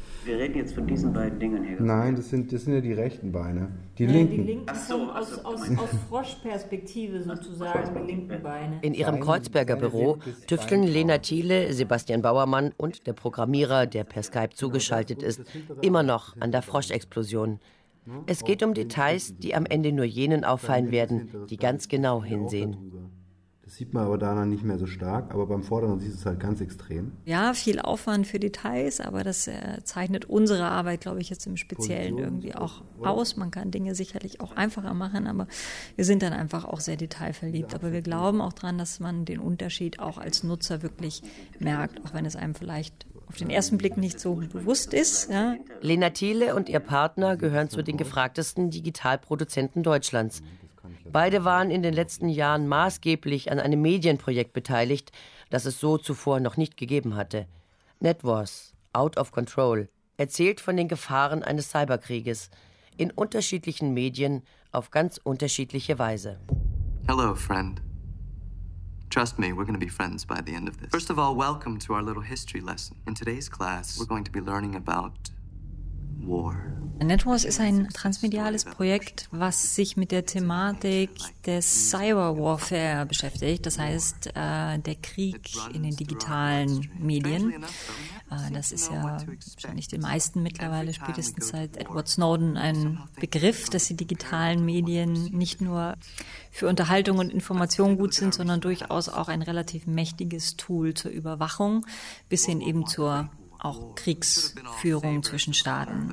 [SPEAKER 19] reden jetzt von diesen beiden Dingen her.
[SPEAKER 13] Nein, das sind, das sind ja die rechten Beine. Die
[SPEAKER 8] ja,
[SPEAKER 13] linken.
[SPEAKER 8] Die linken so, aus, aus, aus Froschperspektive sozusagen, die linken Beine.
[SPEAKER 10] In ihrem Kreuzberger Büro tüfteln Lena Thiele, Sebastian Bauermann und der Programmierer, der per Skype zugeschaltet ist, immer noch an der Froschexplosion. Es geht um Details, die am Ende nur jenen auffallen werden, die ganz genau hinsehen.
[SPEAKER 13] Das sieht man aber da nicht mehr so stark, aber beim Vorderen sieht es halt ganz extrem.
[SPEAKER 8] Ja, viel Aufwand für Details, aber das äh, zeichnet unsere Arbeit, glaube ich, jetzt im Speziellen irgendwie auch aus. Man kann Dinge sicherlich auch einfacher machen, aber wir sind dann einfach auch sehr detailverliebt. Aber wir glauben auch dran, dass man den Unterschied auch als Nutzer wirklich merkt, auch wenn es einem vielleicht auf den ersten Blick nicht so bewusst ist. Ja.
[SPEAKER 10] Lena Thiele und ihr Partner gehören zu den gefragtesten Digitalproduzenten Deutschlands. Beide waren in den letzten Jahren maßgeblich an einem Medienprojekt beteiligt, das es so zuvor noch nicht gegeben hatte. NetWars, Out of Control, erzählt von den Gefahren eines Cyberkrieges in unterschiedlichen Medien auf ganz unterschiedliche Weise.
[SPEAKER 7] Hello, friend. Trust me, we're going to be friends by the end of this. First of all, welcome to our little history lesson. In today's class, we're going to be learning about war.
[SPEAKER 8] NetWars ist ein transmediales Projekt, was sich mit der Thematik des Cyberwarfare beschäftigt, das heißt äh, der Krieg in den digitalen Medien. Äh, das ist ja wahrscheinlich den meisten mittlerweile spätestens seit Edward Snowden ein Begriff, dass die digitalen Medien nicht nur für Unterhaltung und Information gut sind, sondern durchaus auch ein relativ mächtiges Tool zur Überwachung bis hin eben zur auch Kriegsführung zwischen Staaten.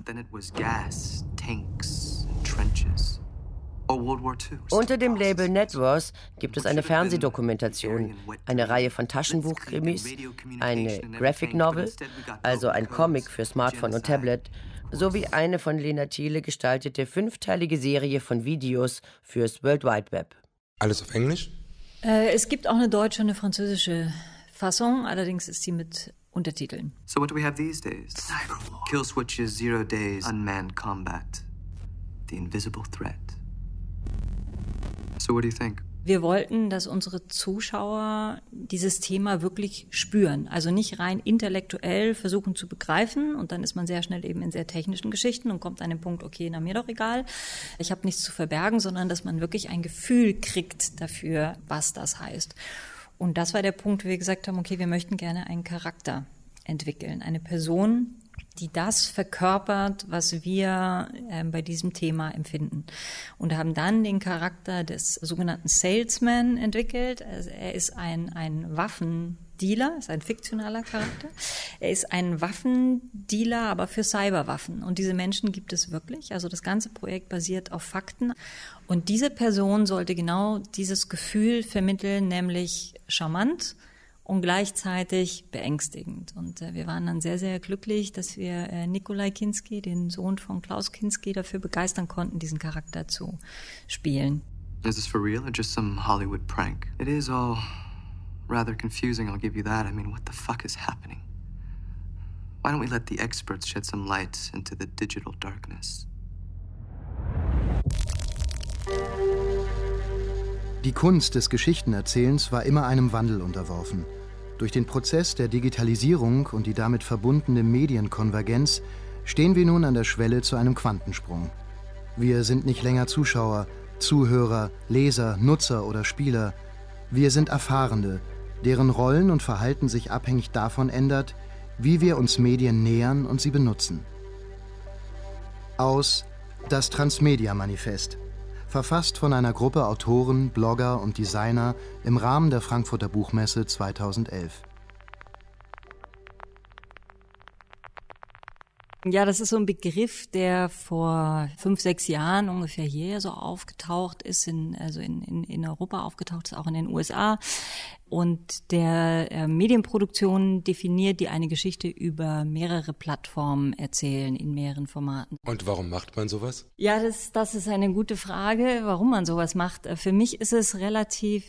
[SPEAKER 10] Unter dem Label NetWars gibt es eine Fernsehdokumentation, eine Reihe von Taschenbuchkrimis, eine Graphic Novel, also ein Comic für Smartphone und Tablet, sowie eine von Lena Thiele gestaltete fünfteilige Serie von Videos fürs World Wide Web.
[SPEAKER 14] Alles auf Englisch?
[SPEAKER 8] Äh, es gibt auch eine deutsche und eine französische Fassung, allerdings ist sie mit Untertiteln.
[SPEAKER 7] So what do we have these days? Kill switches, zero days, unmanned combat, the invisible threat. So what do you think?
[SPEAKER 8] Wir wollten, dass unsere Zuschauer dieses Thema wirklich spüren. Also nicht rein intellektuell versuchen zu begreifen und dann ist man sehr schnell eben in sehr technischen Geschichten und kommt an den Punkt, okay, na mir doch egal, ich habe nichts zu verbergen, sondern dass man wirklich ein Gefühl kriegt dafür, was das heißt. Und das war der Punkt, wo wir gesagt haben, okay, wir möchten gerne einen Charakter entwickeln, eine Person, die das verkörpert, was wir äh, bei diesem Thema empfinden. Und haben dann den Charakter des sogenannten Salesman entwickelt. Also er ist ein, ein Waffendealer, ist ein fiktionaler Charakter. Er ist ein Waffendealer, aber für Cyberwaffen. Und diese Menschen gibt es wirklich. Also das ganze Projekt basiert auf Fakten. Und diese Person sollte genau dieses Gefühl vermitteln, nämlich charmant und gleichzeitig beängstigend. Und äh, wir waren dann sehr, sehr glücklich, dass wir äh, Nikolai Kinski, den Sohn von Klaus Kinski, dafür begeistern konnten, diesen Charakter zu spielen.
[SPEAKER 7] Is this for real or just some Hollywood prank? It is all rather confusing, I'll give you that. I mean, what the fuck is happening? Why don't we let the experts shed some light into the digital darkness?
[SPEAKER 9] Die Kunst des Geschichtenerzählens war immer einem Wandel unterworfen. Durch den Prozess der Digitalisierung und die damit verbundene Medienkonvergenz stehen wir nun an der Schwelle zu einem Quantensprung. Wir sind nicht länger Zuschauer, Zuhörer, Leser, Nutzer oder Spieler. Wir sind Erfahrene, deren Rollen und Verhalten sich abhängig davon ändert, wie wir uns Medien nähern und sie benutzen. Aus Das Transmedia-Manifest, verfasst von einer Gruppe Autoren, Blogger und Designer im Rahmen der Frankfurter Buchmesse zweitausendelf.
[SPEAKER 8] Ja, das ist so ein Begriff, der vor fünf, sechs Jahren ungefähr hier so aufgetaucht ist, in, also in, in, in Europa aufgetaucht ist, auch in den U S A. Und der äh, Medienproduktion definiert, die eine Geschichte über mehrere Plattformen erzählen, in mehreren Formaten.
[SPEAKER 14] Und warum macht man sowas?
[SPEAKER 8] Ja, das, das ist eine gute Frage, warum man sowas macht. Für mich ist es relativ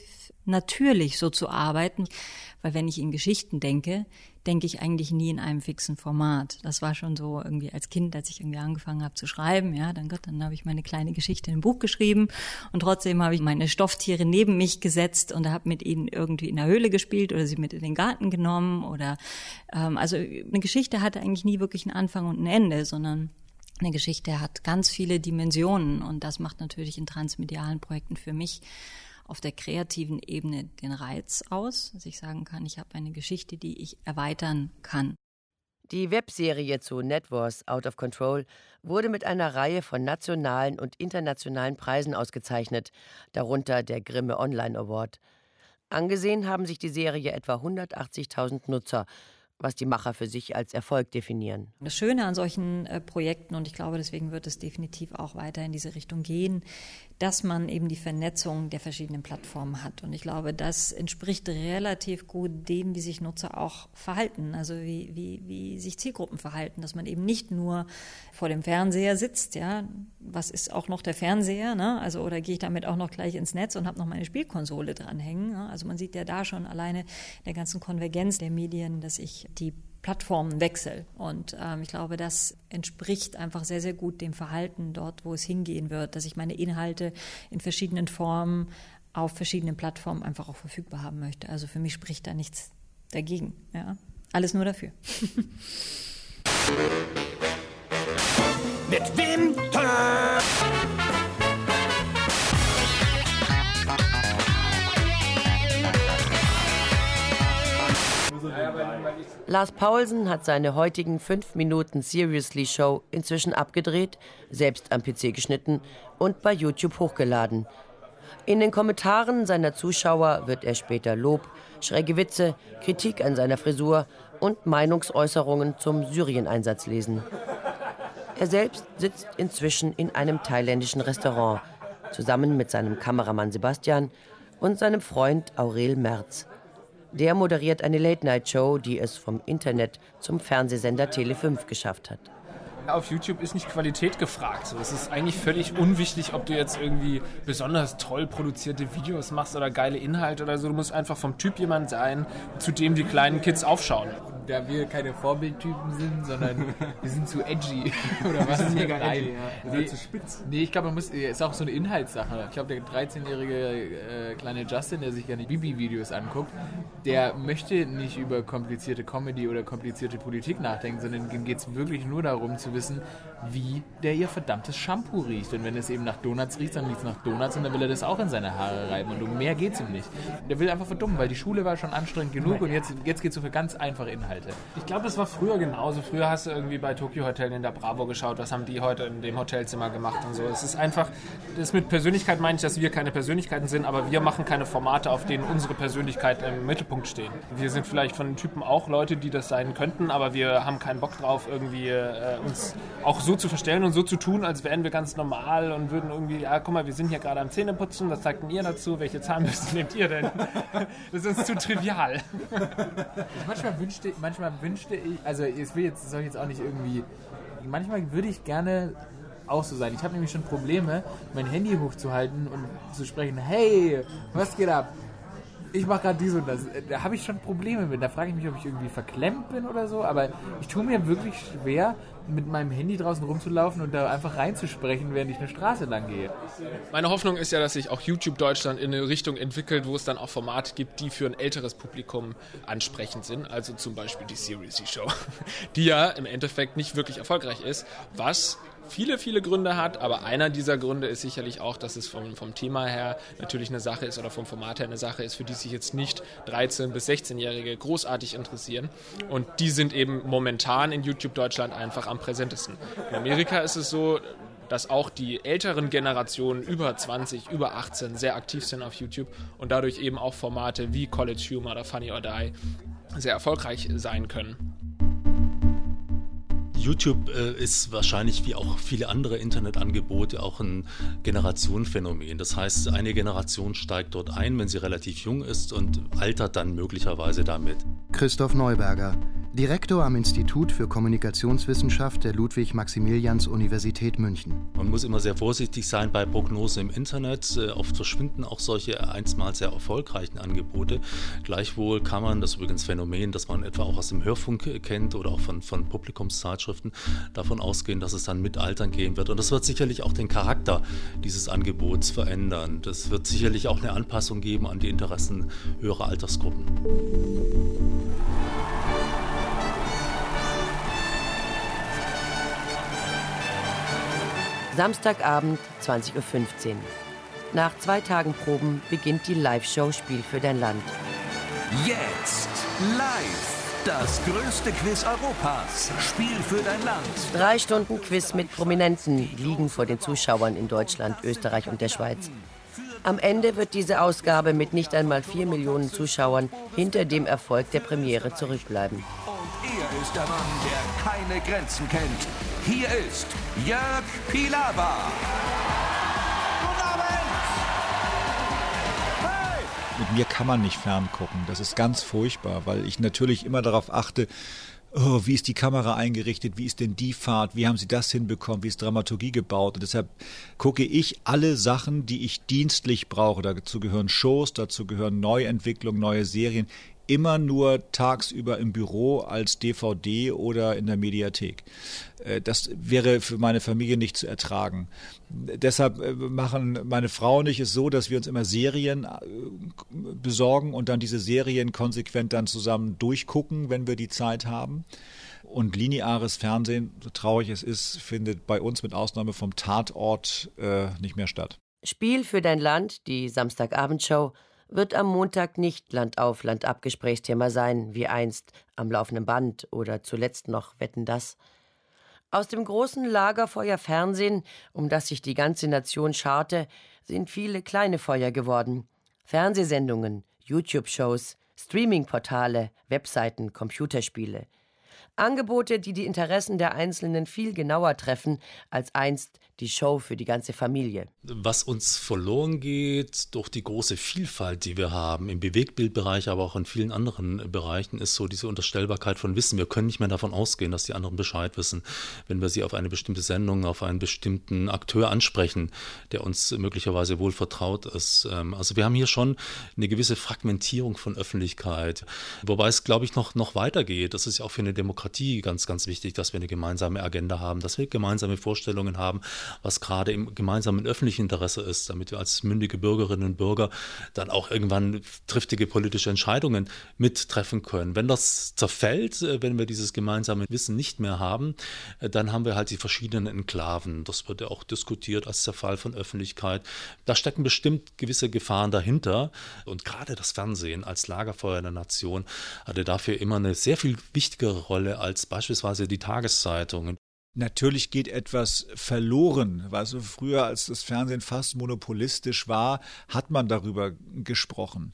[SPEAKER 8] natürlich so zu arbeiten, weil wenn ich in Geschichten denke, denke ich eigentlich nie in einem fixen Format. Das war schon so irgendwie als Kind, als ich irgendwie angefangen habe zu schreiben, ja, dann Gott, dann habe ich meine kleine Geschichte in ein Buch geschrieben und trotzdem habe ich meine Stofftiere neben mich gesetzt und habe mit ihnen irgendwie in der Höhle gespielt oder sie mit in den Garten genommen oder ähm, also eine Geschichte hatte eigentlich nie wirklich einen Anfang und ein Ende, sondern eine Geschichte hat ganz viele Dimensionen und das macht natürlich in transmedialen Projekten für mich auf der kreativen Ebene den Reiz aus, dass ich sagen kann, ich habe eine Geschichte, die ich erweitern kann.
[SPEAKER 10] Die Webserie zu NetWars Out of Control wurde mit einer Reihe von nationalen und internationalen Preisen ausgezeichnet, darunter der Grimme Online Award. Angesehen haben sich die Serie etwa hundertachtzigtausend Nutzer, was die Macher für sich als Erfolg definieren.
[SPEAKER 8] Das Schöne an solchen äh, Projekten, und ich glaube, deswegen wird es definitiv auch weiter in diese Richtung gehen, dass man eben die Vernetzung der verschiedenen Plattformen hat. Und ich glaube, das entspricht relativ gut dem, wie sich Nutzer auch verhalten, also wie, wie, wie sich Zielgruppen verhalten, dass man eben nicht nur vor dem Fernseher sitzt, ja, was ist auch noch der Fernseher, ne? Also oder gehe ich damit auch noch gleich ins Netz und habe noch meine Spielkonsole dranhängen, ne? Also man sieht ja da schon alleine der ganzen Konvergenz der Medien, dass ich die Plattformen wechsle. Und ähm, ich glaube, das entspricht einfach sehr, sehr gut dem Verhalten dort, wo es hingehen wird, dass ich meine Inhalte in verschiedenen Formen auf verschiedenen Plattformen einfach auch verfügbar haben möchte. Also für mich spricht da nichts dagegen. Ja? Alles nur dafür.
[SPEAKER 19] Mit Winter!
[SPEAKER 10] Lars Paulsen hat seine heutigen fünf Minuten Seriously Show inzwischen abgedreht, selbst am P C geschnitten und bei YouTube hochgeladen. In den Kommentaren seiner Zuschauer wird er später Lob, schräge Witze, Kritik an seiner Frisur und Meinungsäußerungen zum Syrien-Einsatz lesen. Er selbst sitzt inzwischen in einem thailändischen Restaurant, zusammen mit seinem Kameramann Sebastian und seinem Freund Aurel Merz. Der moderiert eine Late-Night-Show, die es vom Internet zum Fernsehsender Tele fünf geschafft hat.
[SPEAKER 4] Auf YouTube ist nicht Qualität gefragt. So, es ist eigentlich völlig unwichtig, ob du jetzt irgendwie besonders toll produzierte Videos machst oder geile Inhalte oder so. Du musst einfach vom Typ jemand sein, zu dem die kleinen Kids aufschauen.
[SPEAKER 20] Da wir keine Vorbildtypen sind, sondern wir sind zu edgy. Oder was?
[SPEAKER 4] Wir sind mega
[SPEAKER 20] Nein.
[SPEAKER 4] edgy, ja. Wir
[SPEAKER 20] Nee,
[SPEAKER 4] sind zu spitz.
[SPEAKER 20] Nee, ich glaube, man muss, ist auch so eine Inhaltssache. Ich glaube, der dreizehnjährige äh, kleine Justin, der sich gerne Bibi-Videos anguckt, der möchte nicht über komplizierte Comedy oder komplizierte Politik nachdenken, sondern ihm geht es wirklich nur darum zu wissen, wie der ihr verdammtes Shampoo riecht. Und wenn es eben nach Donuts riecht, dann riecht es nach Donuts und dann will er das auch in seine Haare reiben. Und um mehr geht es ihm nicht. Der will einfach verdummen, weil die Schule war schon anstrengend genug und jetzt, jetzt geht es so für ganz einfache Inhalte.
[SPEAKER 4] Ich glaube, das war früher genauso. Früher hast du irgendwie bei Tokyo Hotel in der Bravo geschaut, was haben die heute in dem Hotelzimmer gemacht und so. Es ist einfach, das mit Persönlichkeit meine ich, dass wir keine Persönlichkeiten sind, aber wir machen keine Formate, auf denen unsere Persönlichkeit im Mittelpunkt stehen. Wir sind vielleicht von den Typen auch Leute, die das sein könnten, aber wir haben keinen Bock drauf, irgendwie äh, uns auch so zu verstellen und so zu tun, als wären wir ganz normal und würden irgendwie, ja, guck mal, wir sind hier gerade am Zähneputzen, was sagt denn ihr dazu? Welche Zahnbürste nehmt ihr denn? Das ist zu trivial.
[SPEAKER 20] Ich manchmal wünschte, manchmal wünschte ich, also es will jetzt, soll jetzt auch nicht irgendwie, manchmal würde ich gerne auch so sein. Ich habe nämlich schon Probleme, mein Handy hochzuhalten und zu sprechen, hey, was geht ab? Ich mache gerade dies und das. Da habe ich schon Probleme mit. Da frage ich mich, ob ich irgendwie verklemmt bin oder so. Aber ich tue mir wirklich schwer, mit meinem Handy draußen rumzulaufen und da einfach reinzusprechen, während ich eine Straße lang gehe.
[SPEAKER 4] Meine Hoffnung ist ja, dass sich auch YouTube Deutschland in eine Richtung entwickelt, wo es dann auch Formate gibt, die für ein älteres Publikum ansprechend sind. Also zum Beispiel die Seriously Show, die ja im Endeffekt nicht wirklich erfolgreich ist, was viele, viele Gründe hat, aber einer dieser Gründe ist sicherlich auch, dass es vom, vom Thema her natürlich eine Sache ist oder vom Format her eine Sache ist, für die sich jetzt nicht dreizehn- bis sechzehnjährige großartig interessieren und die sind eben momentan in YouTube Deutschland einfach am präsentesten. In Amerika ist es so, dass auch die älteren Generationen über zwanzig, über achtzehn sehr aktiv sind auf YouTube und dadurch eben auch Formate wie College Humor oder Funny or Die sehr erfolgreich sein können.
[SPEAKER 21] YouTube äh, ist wahrscheinlich wie auch viele andere Internetangebote auch ein Generationenphänomen. Das heißt, eine Generation steigt dort ein, wenn sie relativ jung ist und altert dann möglicherweise damit.
[SPEAKER 9] Christoph Neuberger, Direktor am Institut für Kommunikationswissenschaft der Ludwig-Maximilians-Universität München.
[SPEAKER 21] Man muss immer sehr vorsichtig sein bei Prognosen im Internet. Oft verschwinden auch solche einstmals sehr erfolgreichen Angebote. Gleichwohl kann man, das ist übrigens Phänomen, das man etwa auch aus dem Hörfunk kennt oder auch von, von Publikumszeitschriften, davon ausgehen, dass es dann mit Altern gehen wird. Und das wird sicherlich auch den Charakter dieses Angebots verändern. Das wird sicherlich auch eine Anpassung geben an die Interessen höherer Altersgruppen.
[SPEAKER 10] Samstagabend, zwanzig Uhr fünfzehn. Nach zwei Tagen Proben beginnt die Live-Show Spiel für dein Land.
[SPEAKER 2] Jetzt live das größte Quiz Europas. Spiel für dein Land.
[SPEAKER 10] Drei Stunden Quiz mit Prominenten liegen vor den Zuschauern in Deutschland, Österreich und der Schweiz. Am Ende wird diese Ausgabe mit nicht einmal vier Millionen Zuschauern hinter dem Erfolg der Premiere zurückbleiben.
[SPEAKER 2] Und er ist der Mann, der keine Grenzen kennt. Hier ist Jörg Pilawa.
[SPEAKER 6] Guten Abend! Hey! Mit mir kann man nicht ferngucken. Das ist ganz furchtbar, weil ich natürlich immer darauf achte, oh, wie ist die Kamera eingerichtet, wie ist denn die Fahrt, wie haben sie das hinbekommen, wie ist Dramaturgie gebaut. Und deshalb gucke ich alle Sachen, die ich dienstlich brauche. Dazu gehören Shows, dazu gehören Neuentwicklungen, neue Serien, immer nur tagsüber im Büro als D V D oder in der Mediathek. Das wäre für meine Familie nicht zu ertragen. Deshalb machen meine Frau und ich es so, dass wir uns immer Serien besorgen und dann diese Serien konsequent dann zusammen durchgucken, wenn wir die Zeit haben. Und lineares Fernsehen, so traurig es ist, findet bei uns mit Ausnahme vom Tatort äh, nicht mehr statt.
[SPEAKER 10] Spiel für dein Land, die Samstagabendshow, wird am Montag nicht Land-auf, Land-ab-Gesprächsthema sein, wie einst am laufenden Band oder zuletzt noch Wetten, dass. Aus dem großen Lagerfeuer Fernsehen, um das sich die ganze Nation scharte, sind viele kleine Feuer geworden. Fernsehsendungen, YouTube-Shows, Streaming-Portale, Webseiten, Computerspiele. Angebote, die die Interessen der Einzelnen viel genauer treffen als einst die Show für die ganze Familie.
[SPEAKER 21] Was uns verloren geht durch die große Vielfalt, die wir haben, im Bewegtbildbereich, aber auch in vielen anderen Bereichen, ist so diese Unterstellbarkeit von Wissen. Wir können nicht mehr davon ausgehen, dass die anderen Bescheid wissen, wenn wir sie auf eine bestimmte Sendung, auf einen bestimmten Akteur ansprechen, der uns möglicherweise wohl vertraut ist. Also wir haben hier schon eine gewisse Fragmentierung von Öffentlichkeit, wobei es, glaube ich, noch, noch weitergeht. Das ist ja auch für eine Demokratie ganz, ganz wichtig, dass wir eine gemeinsame Agenda haben, dass wir gemeinsame Vorstellungen haben, was gerade im gemeinsamen öffentlichen Interesse ist, damit wir als mündige Bürgerinnen und Bürger dann auch irgendwann triftige politische Entscheidungen mittreffen können. Wenn das zerfällt, wenn wir dieses gemeinsame Wissen nicht mehr haben, dann haben wir halt die verschiedenen Enklaven. Das wird ja auch diskutiert als Zerfall von Öffentlichkeit. Da stecken bestimmt gewisse Gefahren dahinter. Und gerade das Fernsehen als Lagerfeuer der Nation hatte dafür immer eine sehr viel wichtigere Rolle als beispielsweise die Tageszeitungen.
[SPEAKER 6] Natürlich geht etwas verloren. Also früher, als das Fernsehen fast monopolistisch war, hat man darüber gesprochen.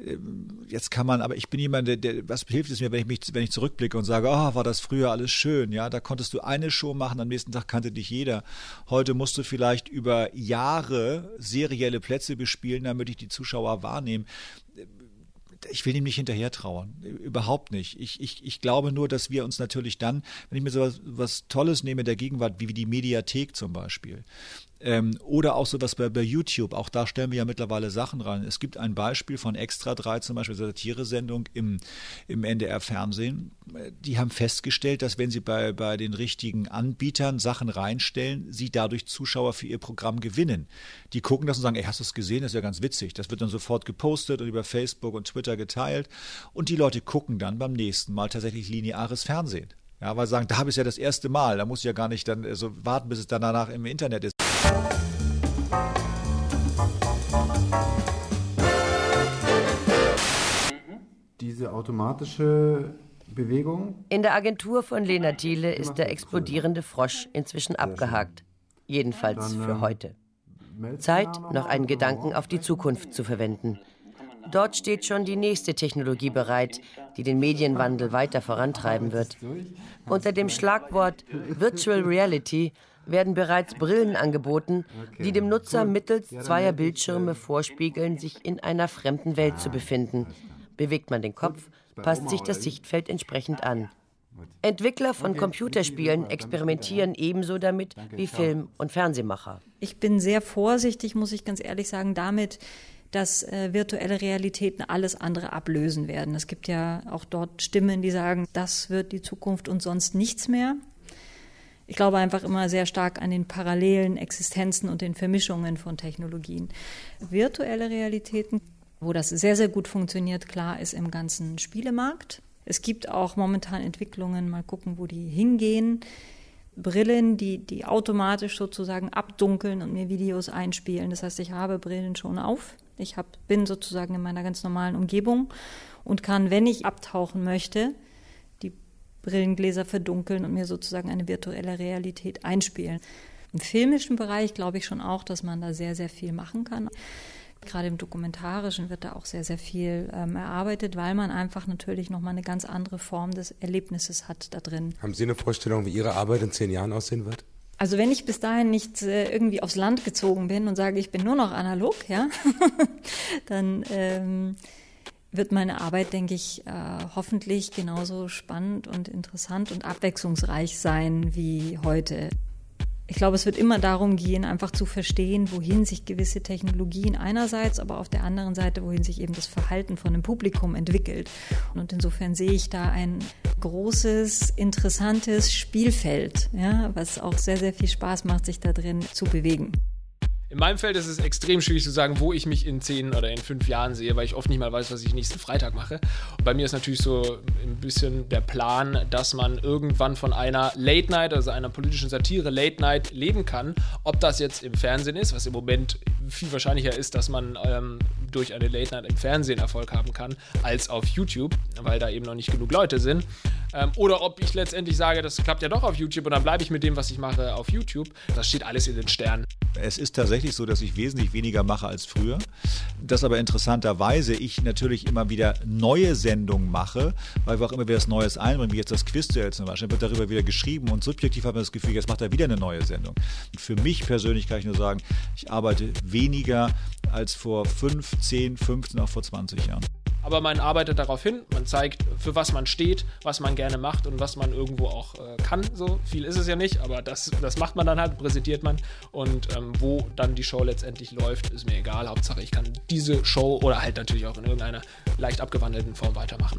[SPEAKER 6] Jetzt kann man, aber ich bin jemand, der, der was hilft es mir, wenn ich mich, wenn ich zurückblicke und sage, oh, war das früher alles schön, ja, da konntest du eine Show machen, am nächsten Tag kannte dich jeder. Heute musst du vielleicht über Jahre serielle Plätze bespielen, damit dich die Zuschauer wahrnehmen. Ich will ihm nicht hinterher trauern, überhaupt nicht. Ich, ich, ich glaube nur, dass wir uns natürlich dann, wenn ich mir so was, was Tolles nehme der Gegenwart, wie die Mediathek zum Beispiel, ähm, oder auch sowas bei, bei YouTube, auch da stellen wir ja mittlerweile Sachen rein. Es gibt ein Beispiel von Extra drei, zum Beispiel Satire-Sendung im, im N D R-Fernsehen. Die haben festgestellt, dass wenn sie bei, bei den richtigen Anbietern Sachen reinstellen, sie dadurch Zuschauer für ihr Programm gewinnen. Die gucken das und sagen, ey, hast du es gesehen? Das ist ja ganz witzig. Das wird dann sofort gepostet und über Facebook und Twitter geteilt. Und die Leute gucken dann beim nächsten Mal tatsächlich lineares Fernsehen. Ja, weil sie sagen, da habe ich es ja das erste Mal. Da muss ich ja gar nicht dann so warten, bis es dann danach im Internet ist.
[SPEAKER 13] Diese automatische Bewegung?
[SPEAKER 10] In der Agentur von Lena Thiele ist der explodierende Frosch inzwischen abgehakt. Jedenfalls
[SPEAKER 13] Dann,
[SPEAKER 10] für
[SPEAKER 13] äh,
[SPEAKER 10] heute. Zeit, noch einen Gedanken auf die Zukunft zu verwenden. Dort steht schon die nächste Technologie bereit, die den Medienwandel weiter vorantreiben wird. Unter dem Schlagwort Virtual Reality werden bereits Brillen angeboten, die dem Nutzer mittels zweier Bildschirme vorspiegeln, sich in einer fremden Welt zu befinden. Bewegt man den Kopf, passt sich das Sichtfeld entsprechend an. Entwickler von Computerspielen experimentieren ebenso damit wie Film- und Fernsehmacher.
[SPEAKER 8] Ich bin sehr vorsichtig, muss ich ganz ehrlich sagen, damit, dass äh, virtuelle Realitäten alles andere ablösen werden. Es gibt ja auch dort Stimmen, die sagen, das wird die Zukunft und sonst nichts mehr. Ich glaube einfach immer sehr stark an den parallelen Existenzen und den Vermischungen von Technologien. Virtuelle Realitäten, wo das sehr, sehr gut funktioniert, klar, ist im ganzen Spielemarkt. Es gibt auch momentan Entwicklungen, mal gucken, wo die hingehen. Brillen, die, die automatisch sozusagen abdunkeln und mir Videos einspielen. Das heißt, ich habe Brillen schon auf. Ich hab, bin sozusagen in meiner ganz normalen Umgebung und kann, wenn ich abtauchen möchte, die Brillengläser verdunkeln und mir sozusagen eine virtuelle Realität einspielen. Im filmischen Bereich glaube ich schon auch, dass man da sehr, sehr viel machen kann. Gerade im Dokumentarischen wird da auch sehr, sehr viel ähm, erarbeitet, weil man einfach natürlich nochmal eine ganz andere Form des Erlebnisses hat da drin.
[SPEAKER 14] Haben Sie eine Vorstellung, wie Ihre Arbeit in zehn Jahren aussehen wird?
[SPEAKER 8] Also wenn ich bis dahin nicht äh, irgendwie aufs Land gezogen bin und sage, ich bin nur noch analog, ja, dann ähm, wird meine Arbeit, denke ich, äh, hoffentlich genauso spannend und interessant und abwechslungsreich sein wie heute. Ich glaube, es wird immer darum gehen, einfach zu verstehen, wohin sich gewisse Technologien einerseits, aber auf der anderen Seite, wohin sich eben das Verhalten von einem Publikum entwickelt. Und insofern sehe ich da ein großes, interessantes Spielfeld, ja, was auch sehr, sehr viel Spaß macht, sich da drin zu bewegen.
[SPEAKER 4] In meinem Feld ist es extrem schwierig zu sagen, wo ich mich in zehn oder in fünf Jahren sehe, weil ich oft nicht mal weiß, was ich nächsten Freitag mache. Und bei mir ist natürlich so ein bisschen der Plan, dass man irgendwann von einer Late Night, also einer politischen Satire Late Night leben kann. Ob das jetzt im Fernsehen ist, was im Moment viel wahrscheinlicher ist, dass man ähm, durch eine Late Night im Fernsehen Erfolg haben kann, als auf YouTube, weil da eben noch nicht genug Leute sind. Ähm, oder ob ich letztendlich sage, das klappt ja doch auf YouTube und dann bleibe ich mit dem, was ich mache, auf YouTube. Das steht alles in den Sternen.
[SPEAKER 6] Es ist tatsächlich so, dass ich wesentlich weniger mache als früher. Dass aber interessanterweise ich natürlich immer wieder neue Sendungen mache, weil wir auch immer wieder was Neues einbringen, wie jetzt das Quiz-Duell zum Beispiel, wird darüber wieder geschrieben und subjektiv hat man das Gefühl, jetzt macht er wieder eine neue Sendung. Und für mich persönlich kann ich nur sagen, ich arbeite weniger als vor fünf, zehn, fünfzehn, auch vor zwanzig Jahren.
[SPEAKER 4] Aber man arbeitet darauf hin, man zeigt, für was man steht, was man gerne macht und was man irgendwo auch äh, kann. So viel ist es ja nicht, aber das, das macht man dann halt, präsentiert man. Und ähm, wo dann die Show letztendlich läuft, ist mir egal. Hauptsache, ich kann diese Show oder halt natürlich auch in irgendeiner leicht abgewandelten Form weitermachen.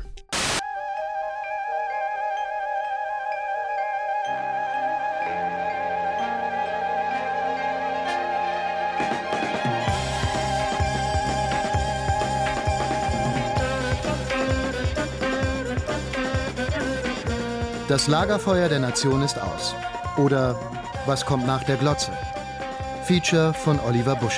[SPEAKER 9] Das Lagerfeuer der Nation ist aus. Oder Was kommt nach der Glotze? Feature von Oliver Buschek.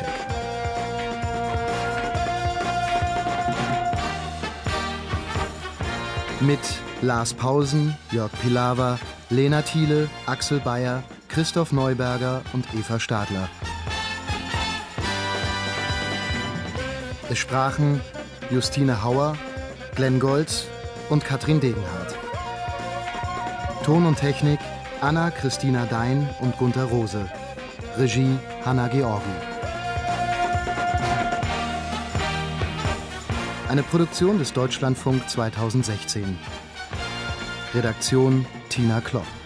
[SPEAKER 9] Mit Lars Pausen, Jörg Pilawa, Lena Thiele, Axel Bayer, Christoph Neuberger und Eva Stadler. Es sprachen Justine Hauer, Glenn Goltz und Katrin Degenhardt. Ton und Technik Anna Christina Dein und Gunther Rose. Regie Hanna Georgi. Eine Produktion des Deutschlandfunk zweitausendsechzehn. Redaktion Tina Klopp.